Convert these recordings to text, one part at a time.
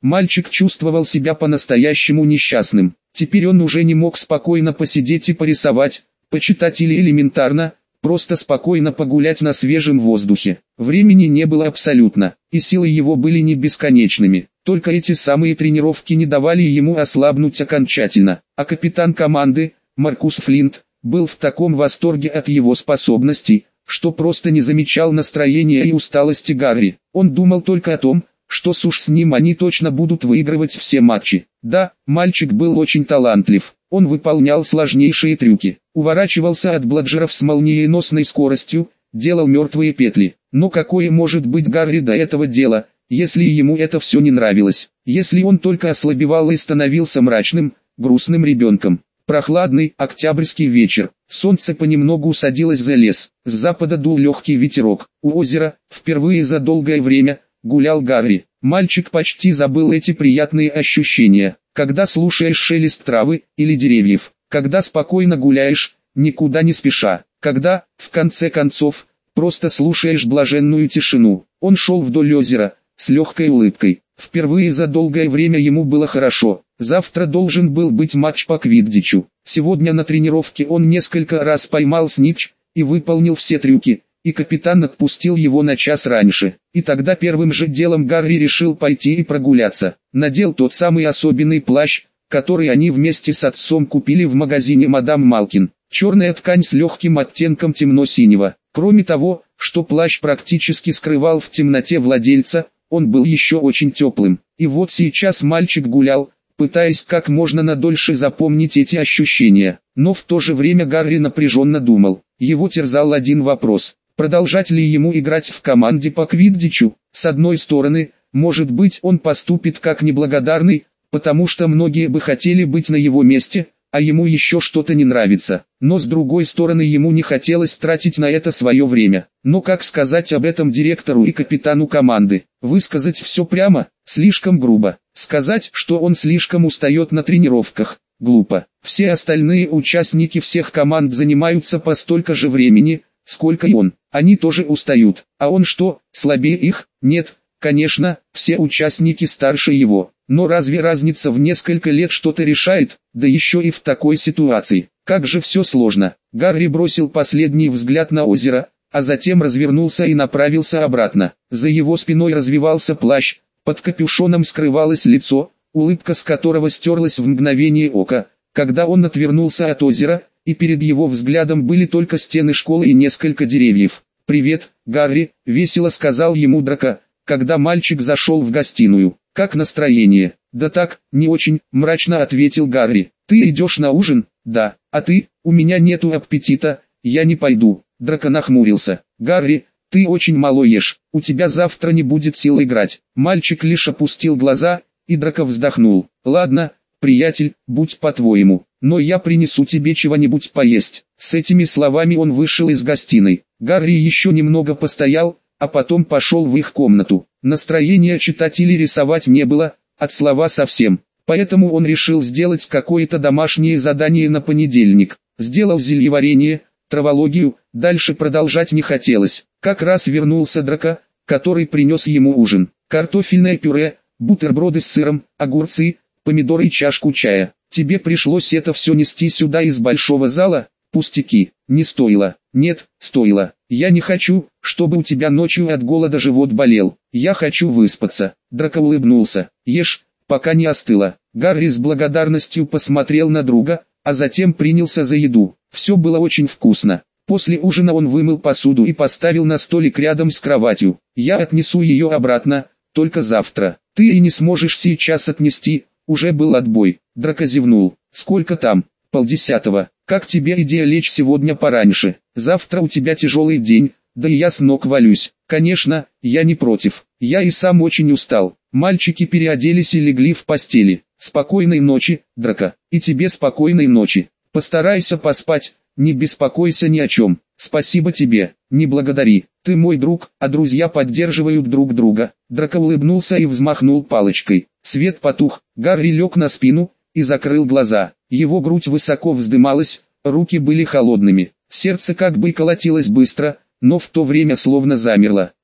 Мальчик чувствовал себя по-настоящему несчастным. Теперь он уже не мог спокойно посидеть и порисовать, почитать или элементарно, просто спокойно погулять на свежем воздухе. Времени не было абсолютно, и силы его были не бесконечными. Только эти самые тренировки не давали ему ослабнуть окончательно. А капитан команды, Маркус Флинт, был в таком восторге от его способностей, что просто не замечал настроения и усталости Гарри. Он думал только о том, что с ним они точно будут выигрывать все матчи. Да, мальчик был очень талантлив. Он выполнял сложнейшие трюки, уворачивался от бладжеров с молниеносной скоростью, делал мертвые петли. Но какое может быть Гарри до этого дела, если ему это все не нравилось? Если он только ослабевал и становился мрачным, грустным ребенком. Прохладный октябрьский вечер. Солнце понемногу садилось за лес. С запада дул легкий ветерок. У озера, впервые за долгое время, гулял Гарри. Мальчик почти забыл эти приятные ощущения, когда слушаешь шелест травы или деревьев, когда спокойно гуляешь, никуда не спеша, когда, в конце концов, просто слушаешь блаженную тишину. Он шел вдоль озера, с легкой улыбкой. Впервые за долгое время ему было хорошо. Завтра должен был быть матч по квиддичу. Сегодня на тренировке он несколько раз поймал снитч и выполнил все трюки, и капитан отпустил его на час раньше. И тогда первым же делом Гарри решил пойти и прогуляться. Надел тот самый особенный плащ, который они вместе с отцом купили в магазине «Мадам Малкин». Черная ткань с легким оттенком темно-синего. Кроме того, что плащ практически скрывал в темноте владельца, он был еще очень теплым. И вот сейчас мальчик гулял, пытаясь как можно надольше запомнить эти ощущения. Но в то же время Гарри напряженно думал. Его терзал один вопрос. Продолжать ли ему играть в команде по квиддичу? С одной стороны, может быть, он поступит как неблагодарный, потому что многие бы хотели быть на его месте, а ему еще что-то не нравится. Но с другой стороны, ему не хотелось тратить на это свое время. Но как сказать об этом директору и капитану команды? Высказать все прямо? Слишком грубо. Сказать, что он слишком устает на тренировках? Глупо. Все остальные участники всех команд занимаются по столько же времени, сколько и он. Они тоже устают. А он что, слабее их? Нет, конечно, все участники старше его. Но разве разница в несколько лет что-то решает, да еще и в такой ситуации? Как же все сложно. Гарри бросил последний взгляд на озеро, а затем развернулся и направился обратно. За его спиной развивался плащ, под капюшоном скрывалось лицо, улыбка с которого стерлась в мгновение ока, когда он отвернулся от озера, и перед его взглядом были только стены школы и несколько деревьев. «Привет, Гарри», — весело сказал ему Драко, когда мальчик зашел в гостиную. «Как настроение?» «Да так, не очень», — мрачно ответил Гарри. «Ты идешь на ужин?» «Да». «А ты?» «У меня нету аппетита, я не пойду». Драко нахмурился. «Гарри, ты очень мало ешь, у тебя завтра не будет сил играть». Мальчик лишь опустил глаза, и Драко вздохнул. «Ладно, приятель, будь по-твоему, но я принесу тебе чего-нибудь поесть». С этими словами он вышел из гостиной. Гарри еще немного постоял, а потом пошел в их комнату. Настроения читать или рисовать не было, от слова совсем. Поэтому он решил сделать какое-то домашнее задание на понедельник. Сделал зельеварение, травологию, дальше продолжать не хотелось. Как раз вернулся Драко, который принес ему ужин. Картофельное пюре, бутерброды с сыром, огурцы, помидоры и чашку чая. Тебе пришлось это все нести сюда из большого зала? Пустяки. Не стоило. Нет, стоило. Я не хочу, чтобы у тебя ночью от голода живот болел. Я хочу выспаться. Драко улыбнулся. Ешь, пока не остыло. Гарри с благодарностью посмотрел на друга, а затем принялся за еду. Все было очень вкусно. После ужина он вымыл посуду и поставил на столик рядом с кроватью. Я отнесу ее обратно, только завтра. Ты и не сможешь сейчас отнести, уже был отбой. Драко зевнул. Сколько там? 9:30. Как тебе идея лечь сегодня пораньше? Завтра у тебя тяжелый день, да и я с ног валюсь. Конечно, я не против. Я и сам очень устал. Мальчики переоделись и легли в постели. Спокойной ночи, Драко. И тебе спокойной ночи. Постарайся поспать, не беспокойся ни о чем. Спасибо тебе, не благодари. Ты мой друг, а друзья поддерживают друг друга. Драко улыбнулся и взмахнул палочкой. Свет потух, Гарри лег на спину и закрыл глаза. Его грудь высоко вздымалась, руки были холодными. Сердце как бы колотилось быстро, но в то время словно замерло.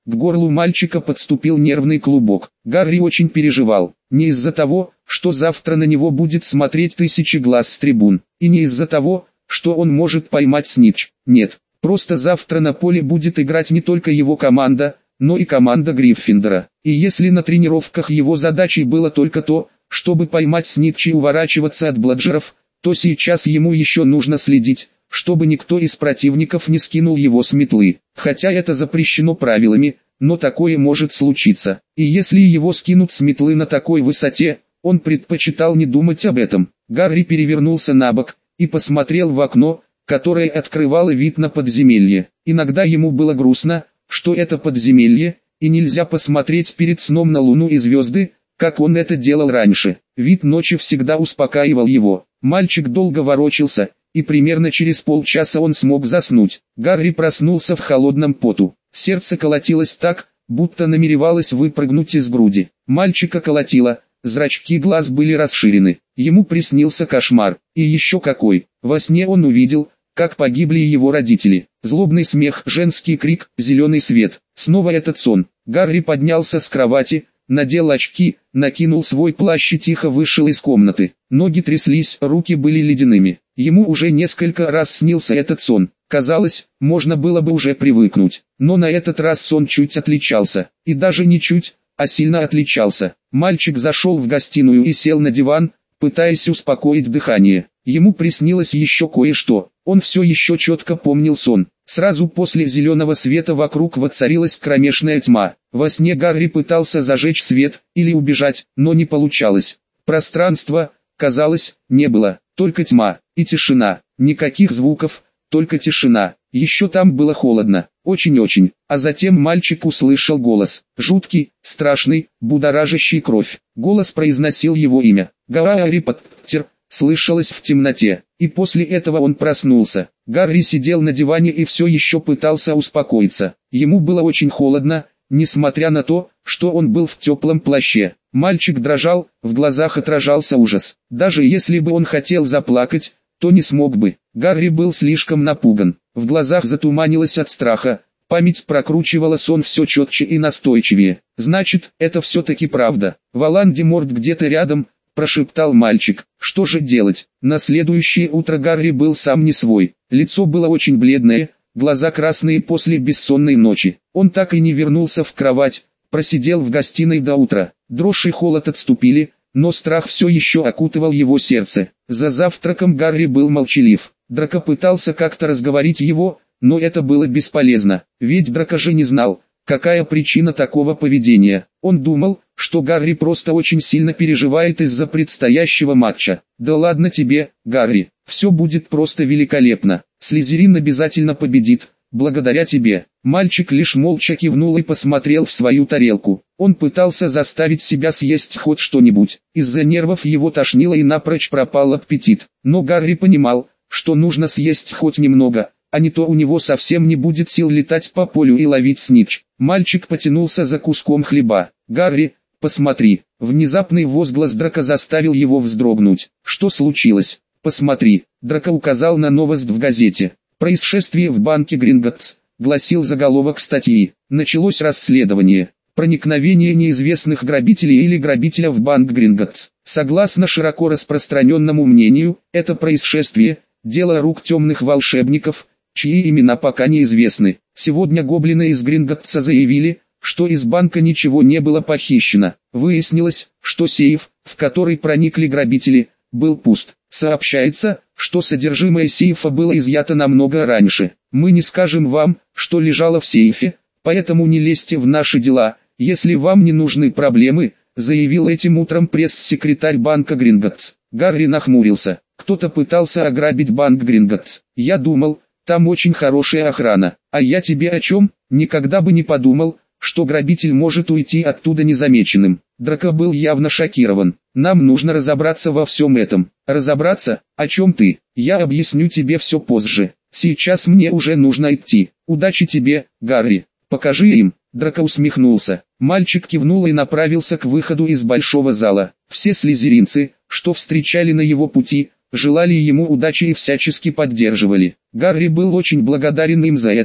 К горлу мальчика подступил нервный клубок. Гарри очень переживал. Не из-за того, что завтра на него будет смотреть тысячи глаз с трибун. И не из-за того, что он может поймать снитч. Нет, просто завтра на поле будет играть не только его команда, но и команда Гриффиндора. И если на тренировках его задачей было только то, чтобы поймать снитч и уворачиваться от бладжеров, то сейчас ему еще нужно следить, чтобы никто из противников не скинул его с метлы. Хотя это запрещено правилами, но такое может случиться. И если его скинут с метлы на такой высоте, он предпочитал не думать об этом. Гарри перевернулся на бок и посмотрел в окно, которое открывало вид на подземелье. Иногда ему было грустно, что это подземелье, и нельзя посмотреть перед сном на луну и звезды, как он это делал раньше. Вид ночи всегда успокаивал его. Мальчик долго ворочался, и примерно через полчаса он смог заснуть. Гарри проснулся в холодном поту. Сердце колотилось так, будто намеревалось выпрыгнуть из груди. Мальчика колотило, зрачки глаз были расширены. Ему приснился кошмар. И еще какой. Во сне он увидел, как погибли его родители. Злобный смех, женский крик, зеленый свет. Снова этот сон. Гарри поднялся с кровати, надел очки, накинул свой плащ и тихо вышел из комнаты. Ноги тряслись, руки были ледяными. Ему уже несколько раз снился этот сон. Казалось, можно было бы уже привыкнуть. Но на этот раз сон чуть отличался. И даже не чуть, а сильно отличался. Мальчик зашел в гостиную и сел на диван, пытаясь успокоить дыхание. Ему приснилось еще кое-что. Он все еще четко помнил сон. Сразу после зеленого света вокруг воцарилась кромешная тьма. Во сне Гарри пытался зажечь свет или убежать, но не получалось. Пространства, казалось, не было, только тьма и тишина. Никаких звуков, только тишина. Еще там было холодно, очень-очень. А затем мальчик услышал голос. Жуткий, страшный, будоражащий кровь. Голос произносил его имя. Гарри Поттер. Слышалось в темноте, и после этого он проснулся. Гарри сидел на диване и все еще пытался успокоиться. Ему было очень холодно, несмотря на то, что он был в теплом плаще. Мальчик дрожал, в глазах отражался ужас. Даже если бы он хотел заплакать, то не смог бы. Гарри был слишком напуган. В глазах затуманилось от страха. Память прокручивала сон все четче и настойчивее. Значит, это все-таки правда. Волан-де-Морт где-то рядом, прошептал мальчик. Что же делать? На следующее утро Гарри был сам не свой. Лицо было очень бледное, глаза красные после бессонной ночи. Он так и не вернулся в кровать, просидел в гостиной до утра. Дрожь и холод отступили, но страх все еще окутывал его сердце. За завтраком Гарри был молчалив. Драко пытался как-то разговорить его, но это было бесполезно, ведь Драко же не знал, какая причина такого поведения. Он думал, что Гарри просто очень сильно переживает из-за предстоящего матча. Да ладно тебе, Гарри, все будет просто великолепно. Слизерин обязательно победит, благодаря тебе. Мальчик лишь молча кивнул и посмотрел в свою тарелку. Он пытался заставить себя съесть хоть что-нибудь. Из-за нервов его тошнило и напрочь пропал аппетит. Но Гарри понимал, что нужно съесть хоть немного, а не то у него совсем не будет сил летать по полю и ловить снитч. Мальчик потянулся за куском хлеба. «Гарри, посмотри!» Внезапный возглас Драко заставил его вздрогнуть. «Что случилось? Посмотри!» Драко указал на новость в газете. «Происшествие в банке Гринготтс», гласил заголовок статьи. Началось расследование. Проникновение неизвестных грабителей или грабителя в банк Гринготтс. Согласно широко распространенному мнению, это происшествие – дело рук темных волшебников, чьи имена пока неизвестны. Сегодня гоблины из Гринготтса заявили, что из банка ничего не было похищено. Выяснилось, что сейф, в который проникли грабители, был пуст. Сообщается, что содержимое сейфа было изъято намного раньше. Мы не скажем вам, что лежало в сейфе, поэтому не лезьте в наши дела, если вам не нужны проблемы, заявил этим утром пресс-секретарь банка Гринготтс. Гарри нахмурился. Кто-то пытался ограбить банк Гринготтс. Я думал, там очень хорошая охрана. А я тебе о чем? Никогда бы не подумал, что грабитель может уйти оттуда незамеченным. Драко был явно шокирован. Нам нужно разобраться во всем этом. Разобраться? О чем ты? Я объясню тебе все позже. Сейчас мне уже нужно идти. Удачи тебе, Гарри. Покажи им. Драко усмехнулся. Мальчик кивнул и направился к выходу из большого зала. Все слизеринцы, что встречали на его пути, желали ему удачи и всячески поддерживали. Гарри был очень благодарен им за это,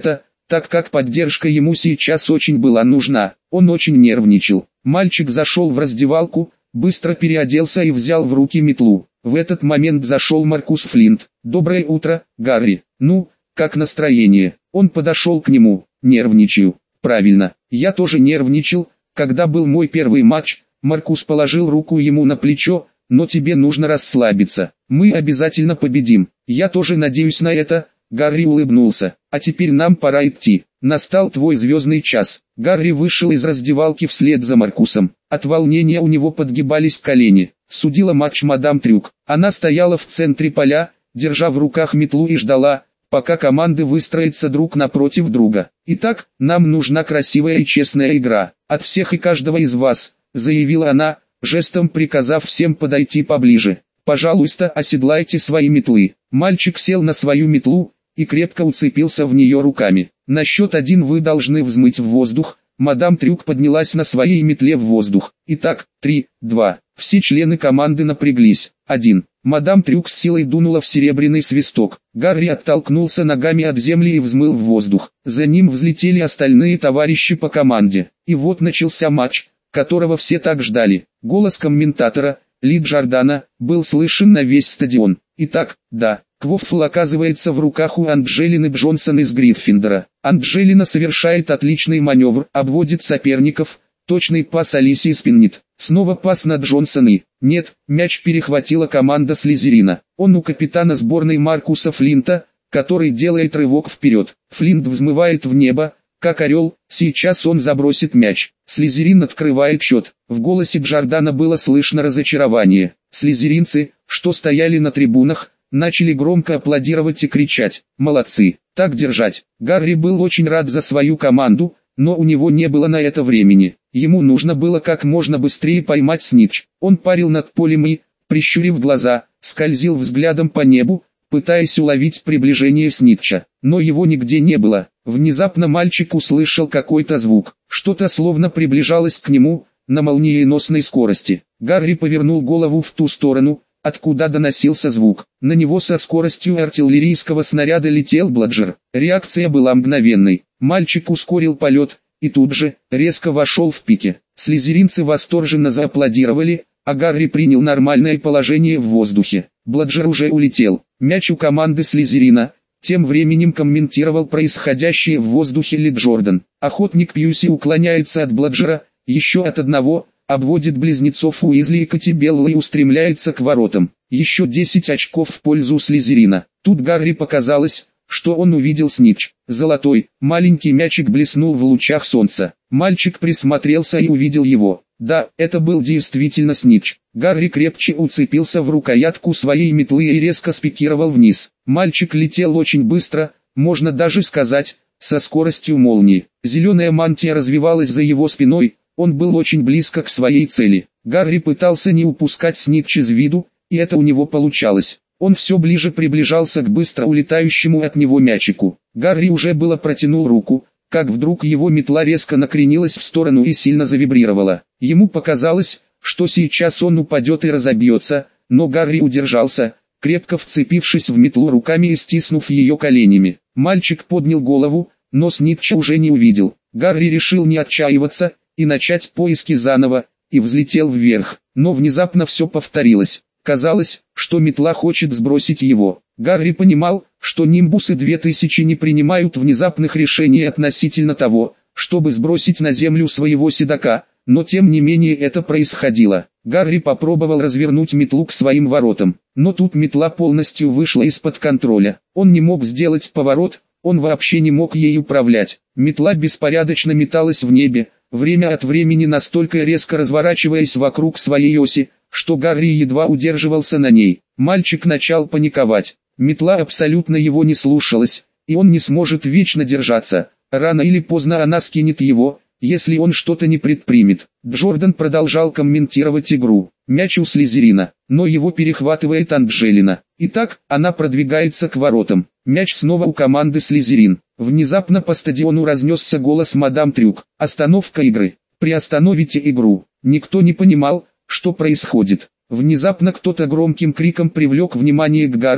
так как поддержка ему сейчас очень была нужна. Он очень нервничал. Мальчик зашел в раздевалку, быстро переоделся и взял в руки метлу. В этот момент зашел Маркус Флинт. «Доброе утро, Гарри. Ну, как настроение?» Он подошел к нему. «Нервничаю». «Правильно, я тоже нервничал, когда был мой первый матч». Маркус положил руку ему на плечо. «Но тебе нужно расслабиться. Мы обязательно победим. Я тоже надеюсь на это». Гарри улыбнулся. «А теперь нам пора идти. Настал твой звездный час». Гарри вышел из раздевалки вслед за Маркусом. От волнения у него подгибались колени. Судила матч мадам Трюк. Она стояла в центре поля, держа в руках метлу и ждала, пока команды выстроятся друг напротив друга. «Итак, нам нужна красивая и честная игра. От всех и каждого из вас», — заявила она, жестом приказав всем подойти поближе. «Пожалуйста, оседлайте свои метлы». Мальчик сел на свою метлу и крепко уцепился в нее руками. «На счет 1 вы должны взмыть в воздух». Мадам Трюк поднялась на своей метле в воздух. «Итак, 3, 2. Все члены команды напряглись. 1. Мадам Трюк с силой дунула в серебряный свисток. Гарри оттолкнулся ногами от земли и взмыл в воздух. За ним взлетели остальные товарищи по команде. И вот начался матч, которого все так ждали. Голос комментатора, Ли Джордана, был слышен на весь стадион. «Итак, да, Квофл оказывается в руках у Анджелины Джонсон из Гриффиндора. Анджелина совершает отличный маневр, обводит соперников, точный пас Алисии Спиннет. Снова пас на Джонсон и... Нет, мяч перехватила команда Слизерина. Он у капитана сборной Маркуса Флинта, который делает рывок вперед. Флинт взмывает в небо, как орел, сейчас он забросит мяч. Слизерин открывает счет. В голосе Джордана было слышно разочарование. Слизеринцы, что стояли на трибунах, начали громко аплодировать и кричать: «Молодцы! Так держать!» Гарри был очень рад за свою команду, но у него не было на это времени. Ему нужно было как можно быстрее поймать снитч. Он парил над полем и, прищурив глаза, скользил взглядом по небу, пытаясь уловить приближение снитча. Но его нигде не было. Внезапно мальчик услышал какой-то звук. Что-то словно приближалось к нему, на молниеносной скорости. Гарри повернул голову в ту сторону, откуда доносился звук. На него со скоростью артиллерийского снаряда летел Бладжер. Реакция была мгновенной. Мальчик ускорил полет, и тут же, резко вошел в пике. Слизеринцы восторженно зааплодировали, а Гарри принял нормальное положение в воздухе. Бладжер уже улетел. Мяч у команды Слизерина. Тем временем комментировал происходящее в воздухе Ли Джордан. Охотник Пьюси уклоняется от Бладжера, еще от одного, обводит близнецов Уизли и Катибелла и устремляется к воротам. Еще 10 очков в пользу Слизерина. Тут Гарри показалось, что он увидел снитч. Золотой, маленький мячик блеснул в лучах солнца. Мальчик присмотрелся и увидел его. Да, это был действительно снитч. Гарри крепче уцепился в рукоятку своей метлы и резко спикировал вниз. Мальчик летел очень быстро, можно даже сказать, со скоростью молнии. Зеленая мантия развивалась за его спиной, он был очень близко к своей цели. Гарри пытался не упускать снитч из виду, и это у него получалось. Он все ближе приближался к быстро улетающему от него мячику. Гарри уже было протянул руку, как вдруг его метла резко накренилась в сторону и сильно завибрировала. Ему показалось, что сейчас он упадет и разобьется, но Гарри удержался, крепко вцепившись в метлу руками и стиснув ее коленями. Мальчик поднял голову, но снитча уже не увидел. Гарри решил не отчаиваться и начать поиски заново, и взлетел вверх, но внезапно все повторилось. Казалось, что метла хочет сбросить его. Гарри понимал, что Нимбусы 2000 не принимают внезапных решений относительно того, чтобы сбросить на землю своего седока, но тем не менее это происходило. Гарри попробовал развернуть метлу к своим воротам, но тут метла полностью вышла из-под контроля. Он не мог сделать поворот, он вообще не мог ей управлять. Метла беспорядочно металась в небе, время от времени настолько резко разворачиваясь вокруг своей оси, что Гарри едва удерживался на ней. Мальчик начал паниковать. Метла абсолютно его не слушалась, и он не сможет вечно держаться. Рано или поздно она скинет его, если он что-то не предпримет. Джордан продолжал комментировать игру. Мяч у Слизерина, но его перехватывает Анджелина. Итак, она продвигается к воротам. Мяч снова у команды Слизерин. Внезапно по стадиону разнесся голос мадам Трюк. Остановка игры. Приостановите игру. Никто не понимал, что происходит. Внезапно кто-то громким криком привлек внимание к Гарри,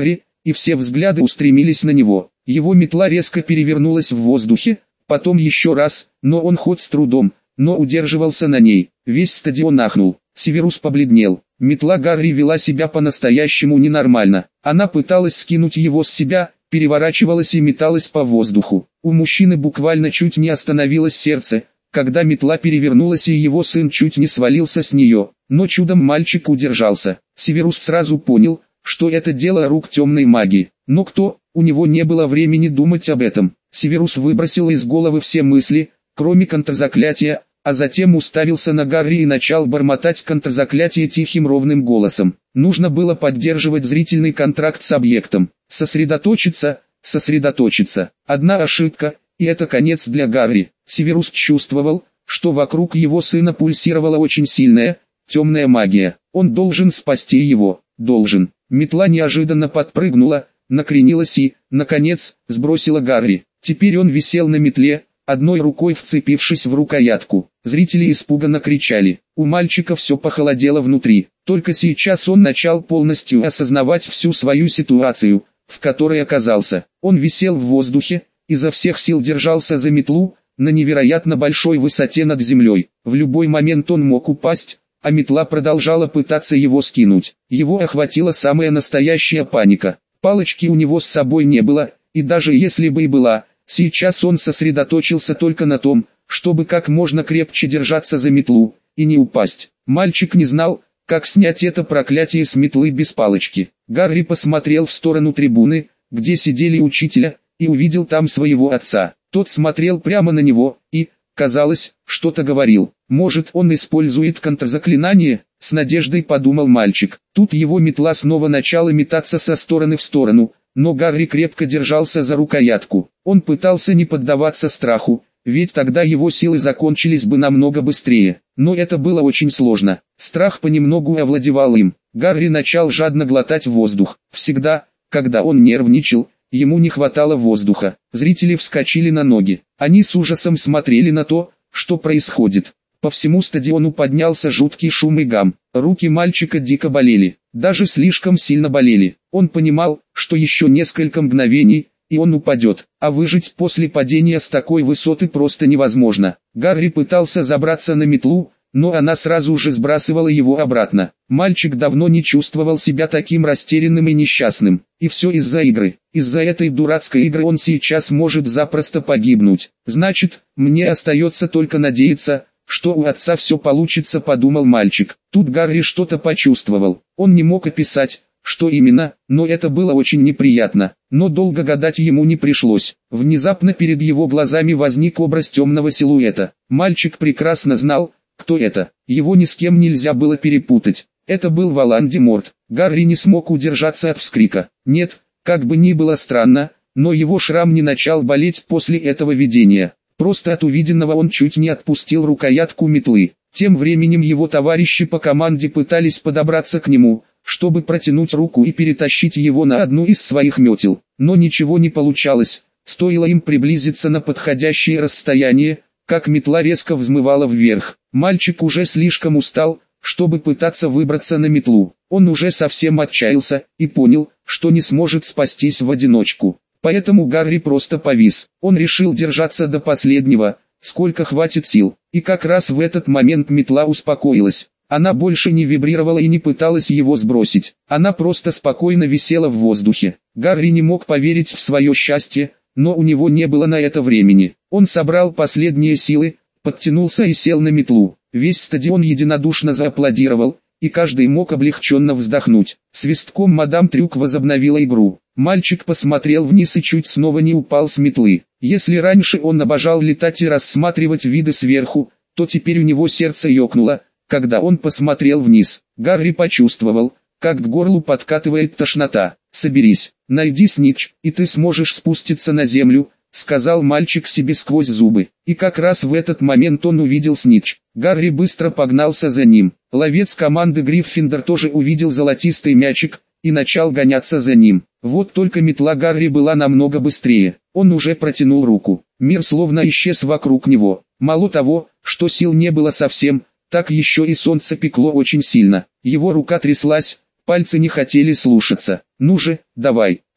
и все взгляды устремились на него. Его метла резко перевернулась в воздухе, потом еще раз, но он хоть с трудом, но удерживался на ней. Весь стадион ахнул. Северус побледнел. Метла Гарри вела себя по-настоящему ненормально. Она пыталась скинуть его с себя, переворачивалась и металась по воздуху. У мужчины буквально чуть не остановилось сердце, когда метла перевернулась и его сын чуть не свалился с нее. Но чудом мальчик удержался. Северус сразу понял, что это дело рук темной магии. Но кто? У него не было времени думать об этом. Северус выбросил из головы все мысли, кроме контрзаклятия, а затем уставился на Гарри и начал бормотать контрзаклятие тихим ровным голосом. Нужно было поддерживать зрительный контракт с объектом. Сосредоточиться, сосредоточиться. Одна ошибка, и это конец для Гарри. Северус чувствовал, что вокруг его сына пульсировала очень сильная, темная магия. Он должен спасти его, должен. Метла неожиданно подпрыгнула, накренилась и, наконец, сбросила Гарри. Теперь он висел на метле, одной рукой вцепившись в рукоятку. Зрители испуганно кричали. У мальчика все похолодело внутри. Только сейчас он начал полностью осознавать всю свою ситуацию, в которой оказался. Он висел в воздухе, изо всех сил держался за метлу, на невероятно большой высоте над землей. В любой момент он мог упасть, а метла продолжала пытаться его скинуть. Его охватила самая настоящая паника. Палочки у него с собой не было, и даже если бы и была, сейчас он сосредоточился только на том, чтобы как можно крепче держаться за метлу, и не упасть. Мальчик не знал, как снять это проклятие с метлы без палочки. Гарри посмотрел в сторону трибуны, где сидели учителя, и увидел там своего отца. Тот смотрел прямо на него, и, казалось, что-то говорил. Может, он использует контрзаклинание? С надеждой подумал мальчик. Тут его метла снова начала метаться со стороны в сторону, но Гарри крепко держался за рукоятку. Он пытался не поддаваться страху, ведь тогда его силы закончились бы намного быстрее. Но это было очень сложно. Страх понемногу овладевал им. Гарри начал жадно глотать воздух. Всегда, когда он нервничал, ему не хватало воздуха. Зрители вскочили на ноги. Они с ужасом смотрели на то, что происходит. По всему стадиону поднялся жуткий шум и гам. Руки мальчика дико болели, даже слишком сильно болели. Он понимал, что еще несколько мгновений, и он упадет, а выжить после падения с такой высоты просто невозможно. Гарри пытался забраться на метлу, но она сразу же сбрасывала его обратно. Мальчик давно не чувствовал себя таким растерянным и несчастным. И все из-за игры. Из-за этой дурацкой игры он сейчас может запросто погибнуть. Значит, мне остается только надеяться, что у отца все получится, подумал мальчик. Тут Гарри что-то почувствовал. Он не мог описать, что именно, но это было очень неприятно. Но долго гадать ему не пришлось. Внезапно перед его глазами возник образ темного силуэта. Мальчик прекрасно знал, кто это. Его ни с кем нельзя было перепутать. Это был Волан-де-Морт. Гарри не смог удержаться от вскрика. Нет, как бы ни было странно, но его шрам не начал болеть после этого видения. Просто от увиденного он чуть не отпустил рукоятку метлы. Тем временем его товарищи по команде пытались подобраться к нему, чтобы протянуть руку и перетащить его на одну из своих метел. Но ничего не получалось. Стоило им приблизиться на подходящее расстояние, как метла резко взмывала вверх. Мальчик уже слишком устал, чтобы пытаться выбраться на метлу. Он уже совсем отчаялся и понял, что не сможет спастись в одиночку. Поэтому Гарри просто повис. Он решил держаться до последнего, сколько хватит сил. И как раз в этот момент метла успокоилась. Она больше не вибрировала и не пыталась его сбросить. Она просто спокойно висела в воздухе. Гарри не мог поверить в свое счастье, но у него не было на это времени. Он собрал последние силы, подтянулся и сел на метлу. Весь стадион единодушно зааплодировал, и каждый мог облегченно вздохнуть. Свистком мадам Трюк возобновила игру. Мальчик посмотрел вниз и чуть снова не упал с метлы. Если раньше он обожал летать и рассматривать виды сверху, то теперь у него сердце ёкнуло, когда он посмотрел вниз. Гарри почувствовал, как к горлу подкатывает тошнота. «Соберись, найди Снитч, и ты сможешь спуститься на землю», — сказал мальчик себе сквозь зубы. И как раз в этот момент он увидел Снитч. Гарри быстро погнался за ним. Ловец команды Гриффиндор тоже увидел золотистый мячик и начал гоняться за ним. Вот только метла Гарри была намного быстрее. Он уже протянул руку. Мир словно исчез вокруг него. Мало того, что сил не было совсем, так еще и солнце пекло очень сильно. Его рука тряслась, пальцы не хотели слушаться. «Ну же, давай!»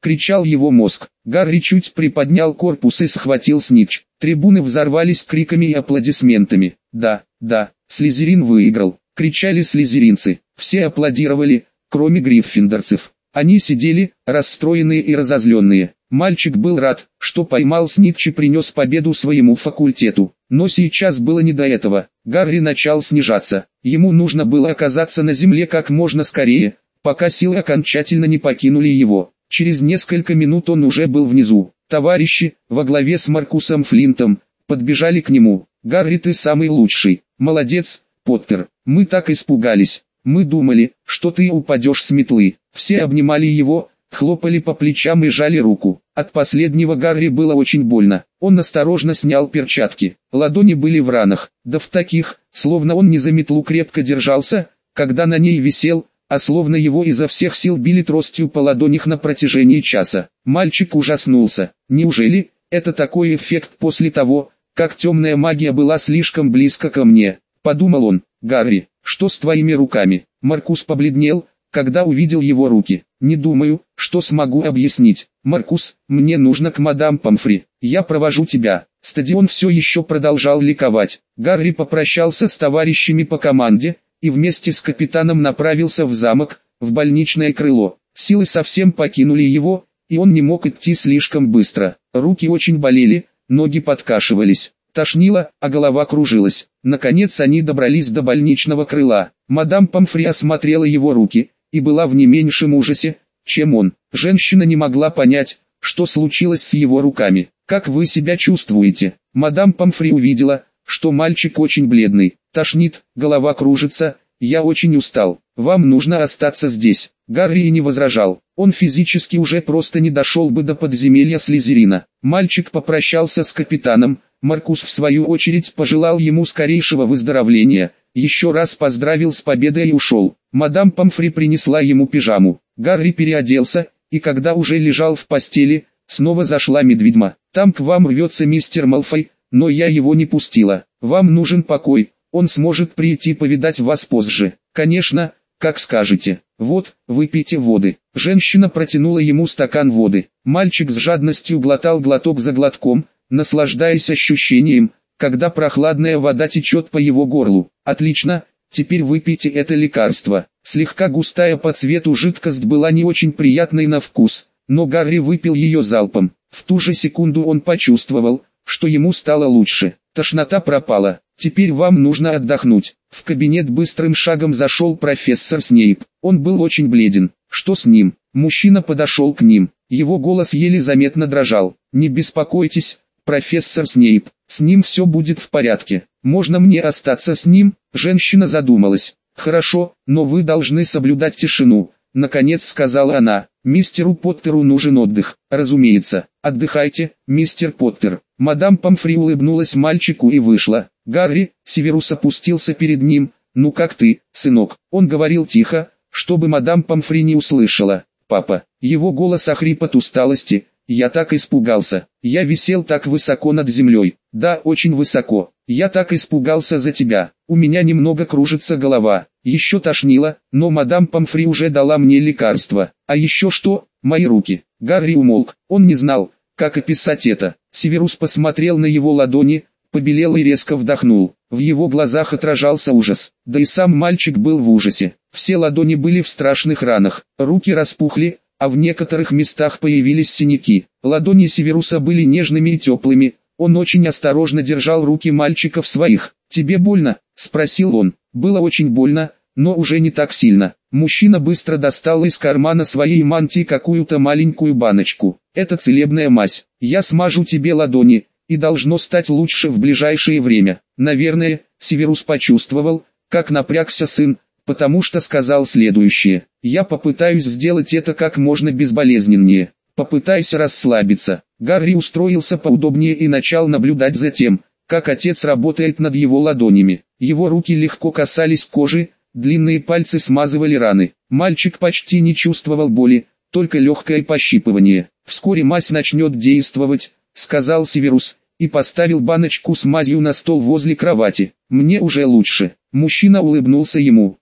кричал его мозг. Гарри чуть приподнял корпус и схватил снитч. Трибуны взорвались криками и аплодисментами. Да, Слизерин выиграл, кричали слизеринцы. Все аплодировали, кроме гриффиндорцев. Они сидели, расстроенные и разозленные. Мальчик был рад, что поймал снитч и принес победу своему факультету. Но сейчас было не до этого. Гарри начал снижаться. Ему нужно было оказаться на земле как можно скорее, пока силы окончательно не покинули его. Через несколько минут он уже был внизу. Товарищи, во главе с Маркусом Флинтом, подбежали к нему. «Гарри, ты самый лучший. Молодец, Поттер. Мы так испугались. Мы думали, что ты упадешь с метлы». Все обнимали его, хлопали по плечам и жали руку. От последнего Гарри было очень больно. Он осторожно снял перчатки. Ладони были в ранах, да в таких, словно он не за метлу крепко держался, когда на ней висел, а словно его изо всех сил били тростью по ладонях на протяжении часа. Мальчик ужаснулся. Неужели это такой эффект после того, как темная магия была слишком близко ко мне? Подумал он. «Гарри, что с твоими руками?» Маркус побледнел, когда увидел его руки. «Не думаю, что смогу объяснить. Маркус, мне нужно к мадам Помфри. Я провожу тебя». Стадион все еще продолжал ликовать. Гарри попрощался с товарищами по команде и вместе с капитаном направился в замок, в больничное крыло. Силы совсем покинули его, и он не мог идти слишком быстро. Руки очень болели, ноги подкашивались, тошнило, а голова кружилась. Наконец они добрались до больничного крыла. Мадам Помфри осмотрела его руки, и была в не меньшем ужасе, чем он. Женщина не могла понять, что случилось с его руками. «Как вы себя чувствуете?» Мадам Помфри увидела, что мальчик очень бледный. «Тошнит, голова кружится, я очень устал. Вам нужно остаться здесь». Гарри и не возражал. Он физически уже просто не дошел бы до подземелья Слизерина. Мальчик попрощался с капитаном. Маркус в свою очередь пожелал ему скорейшего выздоровления, еще раз поздравил с победой и ушел. Мадам Помфри принесла ему пижаму. Гарри переоделся, и когда уже лежал в постели, снова зашла медведьма. «Там к вам рвется мистер Малфой, но я его не пустила. Вам нужен покой, он сможет прийти повидать вас позже». «Конечно, как скажете. Вот, выпейте воды». Женщина протянула ему стакан воды. Мальчик с жадностью глотал глоток за глотком, наслаждаясь ощущением, когда прохладная вода течет по его горлу. «Отлично, теперь выпейте это лекарство». Слегка густая по цвету жидкость была не очень приятной на вкус, но Гарри выпил ее залпом. В ту же секунду он почувствовал, что ему стало лучше. Тошнота пропала. «Теперь вам нужно отдохнуть». В кабинет быстрым шагом зашел профессор Снейп. Он был очень бледен. «Что с ним?» Мужчина подошел к ним. Его голос еле заметно дрожал. «Не беспокойтесь, профессор Снейп, с ним все будет в порядке. Можно мне остаться с ним?» Женщина задумалась. «Хорошо, но вы должны соблюдать тишину», — наконец сказала она. «Мистеру Поттеру нужен отдых». «Разумеется, отдыхайте, мистер Поттер». Мадам Помфри улыбнулась мальчику и вышла. Гарри, Северус опустился перед ним. «Ну как ты, сынок?» Он говорил тихо, чтобы мадам Помфри не услышала. «Папа». Его голос охрип от усталости. «Я так испугался. Я висел так высоко над землей». «Да, очень высоко. Я так испугался за тебя. У меня немного кружится голова. Еще тошнило, но мадам Помфри уже дала мне лекарство. А еще что? Мои руки». Гарри умолк. Он не знал, как описать это. Северус посмотрел на его ладони, побелел и резко вдохнул. В его глазах отражался ужас. Да и сам мальчик был в ужасе. Все ладони были в страшных ранах. Руки распухли, а в некоторых местах появились синяки. Ладони Северуса были нежными и теплыми. Он очень осторожно держал руки мальчика в своих. «Тебе больно?» – спросил он. Было очень больно, но уже не так сильно. Мужчина быстро достал из кармана своей мантии какую-то маленькую баночку. «Это целебная мазь. Я смажу тебе ладони, и должно стать лучше в ближайшее время». Наверное, Северус почувствовал, как напрягся сын, потому что сказал следующее. «Я попытаюсь сделать это как можно безболезненнее. Попытайся расслабиться». Гарри устроился поудобнее и начал наблюдать за тем, как отец работает над его ладонями. Его руки легко касались кожи, длинные пальцы смазывали раны. Мальчик почти не чувствовал боли, только легкое пощипывание. «Вскоре мазь начнет действовать», — сказал Северус, и поставил баночку с мазью на стол возле кровати. «Мне уже лучше». Мужчина улыбнулся ему.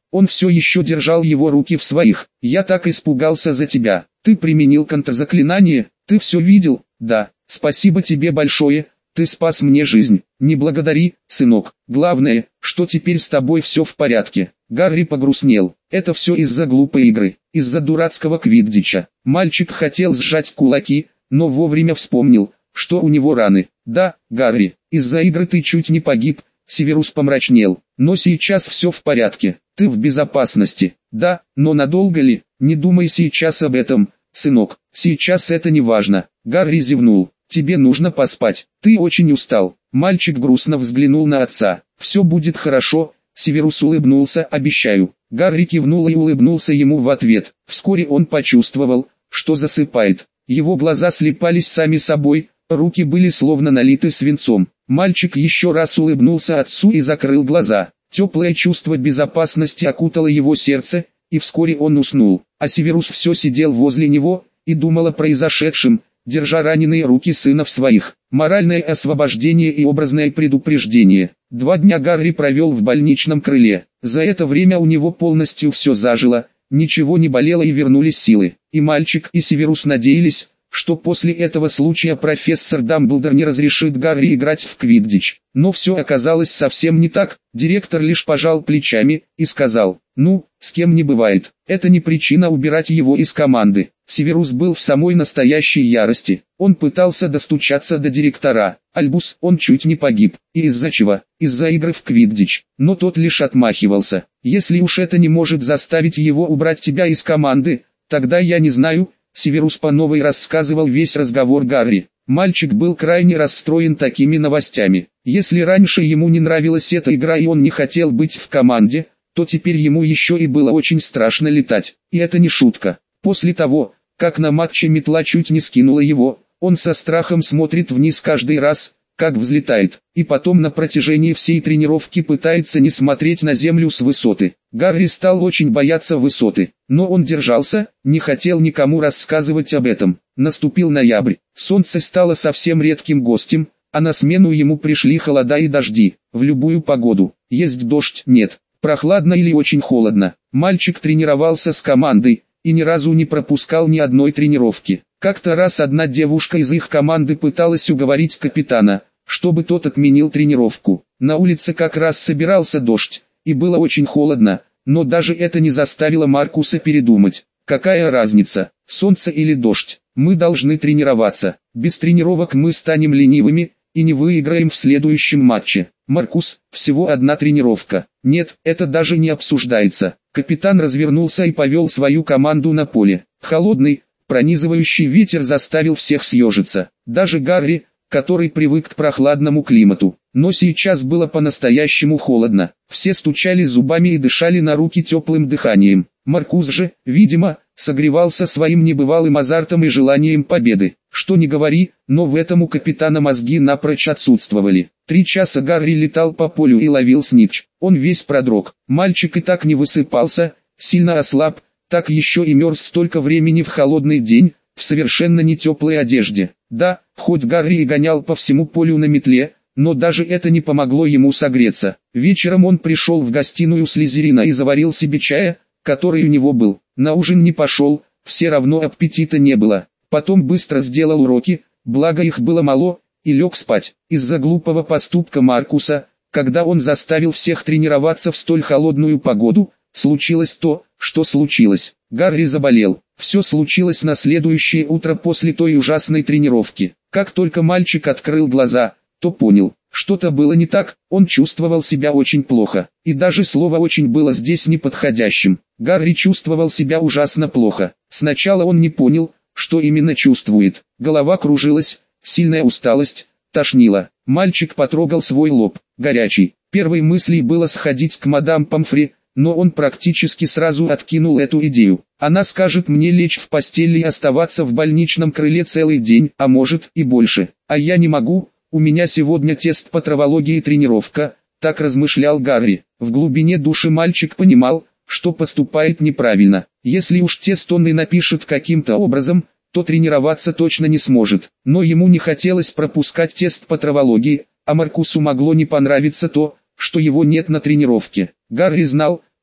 Он все еще держал его руки в своих. «Я так испугался за тебя. Ты применил контрзаклинание, ты все видел?» «Да, спасибо тебе большое, ты спас мне жизнь. Не благодари, сынок. Главное, что теперь с тобой все в порядке». Гарри погрустнел. Это все из-за глупой игры, из-за дурацкого квиддича. Мальчик хотел сжать кулаки, но вовремя вспомнил, что у него раны. «Да, Гарри, из-за игры ты чуть не погиб», Северус помрачнел. «Но сейчас все в порядке, ты в безопасности». «Да, но надолго ли? Не думай сейчас об этом, сынок, сейчас это не важно». Гарри зевнул. «Тебе нужно поспать, ты очень устал». Мальчик грустно взглянул на отца. «Все будет хорошо», Северус улыбнулся. «Обещаю». Гарри кивнул и улыбнулся ему в ответ. Вскоре он почувствовал, что засыпает. Его глаза слипались сами собой, руки были словно налиты свинцом. Мальчик еще раз улыбнулся отцу и закрыл глаза. Теплое чувство безопасности окутало его сердце, и вскоре он уснул. А Северус все сидел возле него и думал о произошедшем, держа раненые руки сына в своих. Моральное освобождение и образное предупреждение. 2 дня Гарри провел в больничном крыле. За это время у него полностью все зажило, ничего не болело и вернулись силы. И мальчик, и Северус надеялись, что после этого случая профессор Дамблдор не разрешит Гарри играть в квиддич. Но все оказалось совсем не так. Директор лишь пожал плечами и сказал: «Ну, с кем не бывает. Это не причина убирать его из команды». Северус был в самой настоящей ярости. Он пытался достучаться до директора. Альбус, он чуть не погиб. И из-за чего? Из-за игры в квиддич. Но тот лишь отмахивался. «Если уж это не может заставить его убрать тебя из команды, тогда я не знаю». Северус по новой рассказывал весь разговор Гарри. Мальчик был крайне расстроен такими новостями. Если раньше ему не нравилась эта игра и он не хотел быть в команде, то теперь ему еще и было очень страшно летать. И это не шутка. После того, как на матче метла чуть не скинула его, он со страхом смотрит вниз каждый раз, как взлетает, и потом на протяжении всей тренировки пытается не смотреть на землю с высоты. Гарри стал очень бояться высоты, но он держался, не хотел никому рассказывать об этом. Наступил ноябрь, солнце стало совсем редким гостем, а на смену ему пришли холода и дожди. В любую погоду, есть дождь, нет, прохладно или очень холодно. Мальчик тренировался с командой и ни разу не пропускал ни одной тренировки. Как-то раз одна девушка из их команды пыталась уговорить капитана, чтобы тот отменил тренировку. На улице как раз собирался дождь, и было очень холодно, но даже это не заставило Маркуса передумать. Какая разница, солнце или дождь, мы должны тренироваться. Без тренировок мы станем ленивыми и не выиграем в следующем матче. Маркус, всего одна тренировка. Нет, это даже не обсуждается. Капитан развернулся и повел свою команду на поле. Холодный, пронизывающий ветер заставил всех съежиться. Даже Гарри, который привык к прохладному климату. Но сейчас было по-настоящему холодно. Все стучали зубами и дышали на руки теплым дыханием. Маркус же, видимо, согревался своим небывалым азартом и желанием победы. Что ни говори, но в этом у капитана мозги напрочь отсутствовали. 3 часа Гарри летал по полю и ловил снитч. Он весь продрог. Мальчик и так не высыпался, сильно ослаб, так еще и мерз столько времени в холодный день, в совершенно не теплой одежде. Да, хоть Гарри и гонял по всему полю на метле, но даже это не помогло ему согреться. Вечером он пришел в гостиную Слизерина и заварил себе чая, который у него был. На ужин не пошел, все равно аппетита не было. Потом быстро сделал уроки, благо их было мало, и лег спать. Из-за глупого поступка Маркуса, когда он заставил всех тренироваться в столь холодную погоду, случилось то, что случилось. Гарри заболел. Все случилось на следующее утро после той ужасной тренировки. Как только мальчик открыл глаза, то понял, что-то было не так, он чувствовал себя очень плохо. И даже слово «очень» было здесь неподходящим. Гарри чувствовал себя ужасно плохо. Сначала он не понял, что именно чувствует. Голова кружилась, сильная усталость, тошнило. Мальчик потрогал свой лоб, горячий. Первой мыслью было сходить к мадам Помфри, но он практически сразу откинул эту идею. Она скажет мне лечь в постели и оставаться в больничном крыле целый день, а может и больше. А я не могу, у меня сегодня тест по травологии и тренировка, так размышлял Гарри. В глубине души мальчик понимал, что поступает неправильно. Если уж тест он и напишет каким-то образом, то тренироваться точно не сможет. Но ему не хотелось пропускать тест по травологии, а Маркусу могло не понравиться то, что его нет на тренировке. Гарри знал,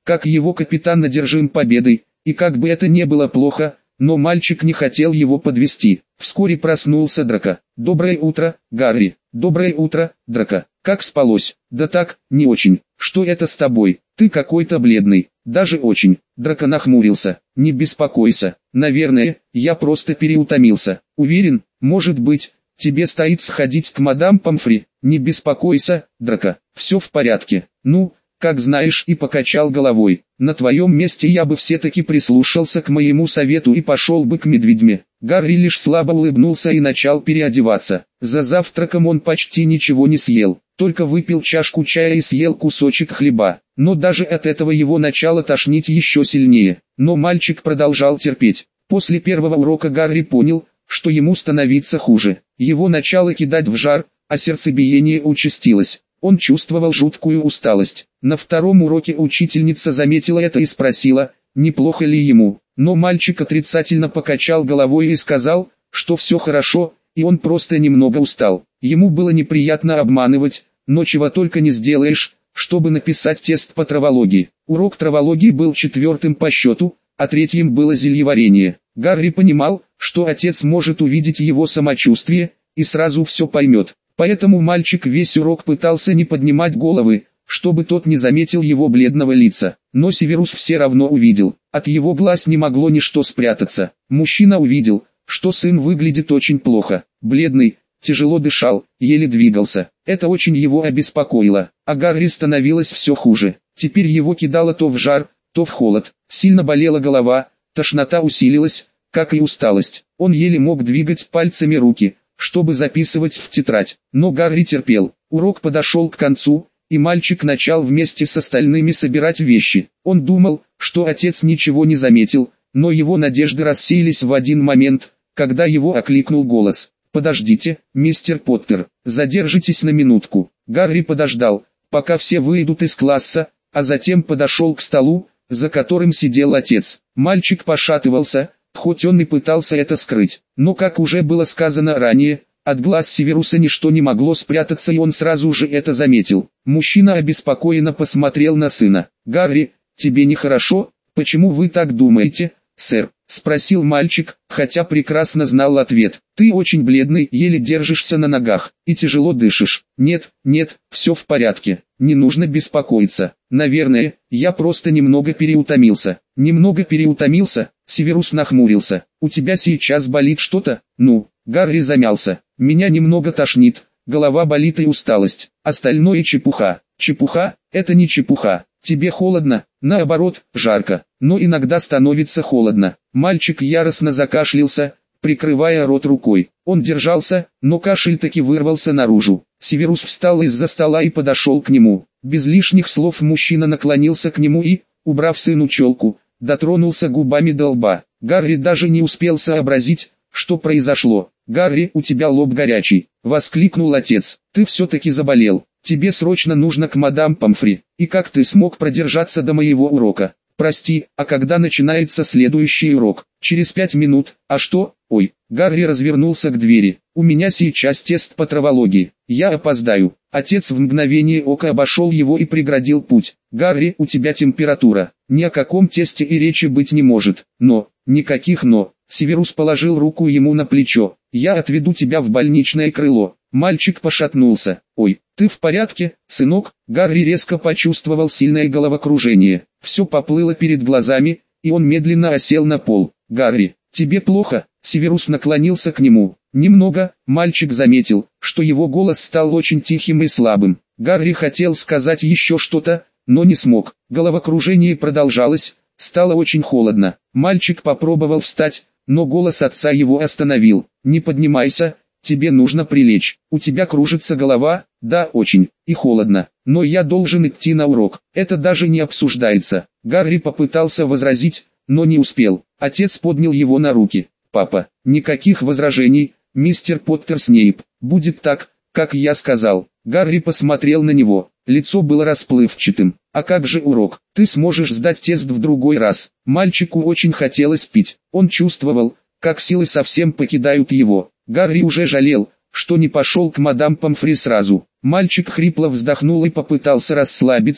как его капитан одержим победой, и как бы это ни было плохо, но мальчик не хотел его подвести. Вскоре проснулся Драко. «Доброе утро, Гарри». «Доброе утро, Драко. Как спалось?» «Да так, не очень». «Что это с тобой? Ты какой-то бледный». «Даже очень». Драко нахмурился. «Не беспокойся. Наверное, я просто переутомился». «Уверен, может быть, тебе стоит сходить к мадам Помфри». «Не беспокойся, Драко. Все в порядке». «Ну, как знаешь», и покачал головой. «На твоем месте я бы все-таки прислушался к моему совету и пошел бы к медведьме». Гарри лишь слабо улыбнулся и начал переодеваться. За завтраком он почти ничего не съел, только выпил чашку чая и съел кусочек хлеба. Но даже от этого его начало тошнить еще сильнее. Но мальчик продолжал терпеть. После первого урока Гарри понял, что ему становится хуже. Его начало кидать в жар, а сердцебиение участилось. Он чувствовал жуткую усталость. На втором уроке учительница заметила это и спросила, неплохо ли ему. Но мальчик отрицательно покачал головой и сказал, что все хорошо, и он просто немного устал. Ему было неприятно обманывать, но чего только не сделаешь, чтобы написать тест по травологии. Урок травологии был 4-м по счету, а 3-м было зельеварение. Гарри понимал, что отец может увидеть его самочувствие, и сразу все поймет. Поэтому мальчик весь урок пытался не поднимать головы, чтобы тот не заметил его бледного лица. Но Северус все равно увидел. От его глаз не могло ничто спрятаться. Мужчина увидел, что сын выглядит очень плохо. Бледный, тяжело дышал, еле двигался. Это очень его обеспокоило. А Гарри становилось все хуже. Теперь его кидало то в жар, то в холод. Сильно болела голова, тошнота усилилась, как и усталость. Он еле мог двигать пальцами руки, чтобы записывать в тетрадь. Но Гарри терпел. Урок подошел к концу, и мальчик начал вместе с остальными собирать вещи. Он думал, что отец ничего не заметил, но его надежды рассеялись в один момент, когда его окликнул голос. «Подождите, мистер Поттер, задержитесь на минутку». Гарри подождал, пока все выйдут из класса, а затем подошел к столу, за которым сидел отец. Мальчик пошатывался, хоть он и пытался это скрыть. Но как уже было сказано ранее, от глаз Северуса ничто не могло спрятаться, и он сразу же это заметил. Мужчина обеспокоенно посмотрел на сына. «Гарри, тебе нехорошо? Почему вы так думаете, сэр?» — спросил мальчик, хотя прекрасно знал ответ. «Ты очень бледный, еле держишься на ногах, и тяжело дышишь». «Нет, нет, все в порядке, не нужно беспокоиться. Наверное, я просто немного переутомился». «Немного переутомился?» — Северус нахмурился. «У тебя сейчас болит что-то?» «Ну?» — Гарри замялся. «Меня немного тошнит, голова болит и усталость. Остальное чепуха». «Чепуха? Это не чепуха. Тебе холодно?» «Наоборот, жарко, но иногда становится холодно». Мальчик яростно закашлялся, прикрывая рот рукой. Он держался, но кашель таки вырвался наружу. Северус встал из-за стола и подошел к нему. Без лишних слов мужчина наклонился к нему и, убрав сыну челку, дотронулся губами до лба. Гарри даже не успел сообразить, что произошло. «Гарри, у тебя лоб горячий!» — воскликнул отец. «Ты все-таки заболел. Тебе срочно нужно к мадам Помфри. И как ты смог продержаться до моего урока?» «Прости, а когда начинается следующий урок?» «Через 5 минут. А что?» «Ой». Гарри развернулся к двери. «У меня сейчас тест по травологии. Я опоздаю». Отец в мгновение ока обошел его и преградил путь. «Гарри, у тебя температура. Ни о каком тесте и речи быть не может. Но, никаких «но». Северус положил руку ему на плечо. «Я отведу тебя в больничное крыло». Мальчик пошатнулся. «Ой, ты в порядке, сынок?» Гарри резко почувствовал сильное головокружение. Все поплыло перед глазами, и он медленно осел на пол. «Гарри, тебе плохо?» Северус наклонился к нему. Немного. Мальчик заметил, что его голос стал очень тихим и слабым. Гарри хотел сказать еще что-то, но не смог. Головокружение продолжалось, стало очень холодно. Мальчик попробовал встать, но голос отца его остановил. «Не поднимайся, тебе нужно прилечь. У тебя кружится голова?» «Да, очень, и холодно. Но я должен идти на урок. Это даже не обсуждается». Гарри попытался возразить, но не успел. Отец поднял его на руки. «Папа, никаких возражений, мистер Поттер Снейп. Будет так, как я сказал». Гарри посмотрел на него. Лицо было расплывчатым. «А как же урок? Ты сможешь сдать тест в другой раз». Мальчику очень хотелось пить. Он чувствовал, как силы совсем покидают его. Гарри уже жалел, что не пошел к мадам Помфри сразу. Мальчик хрипло вздохнул и попытался расслабиться,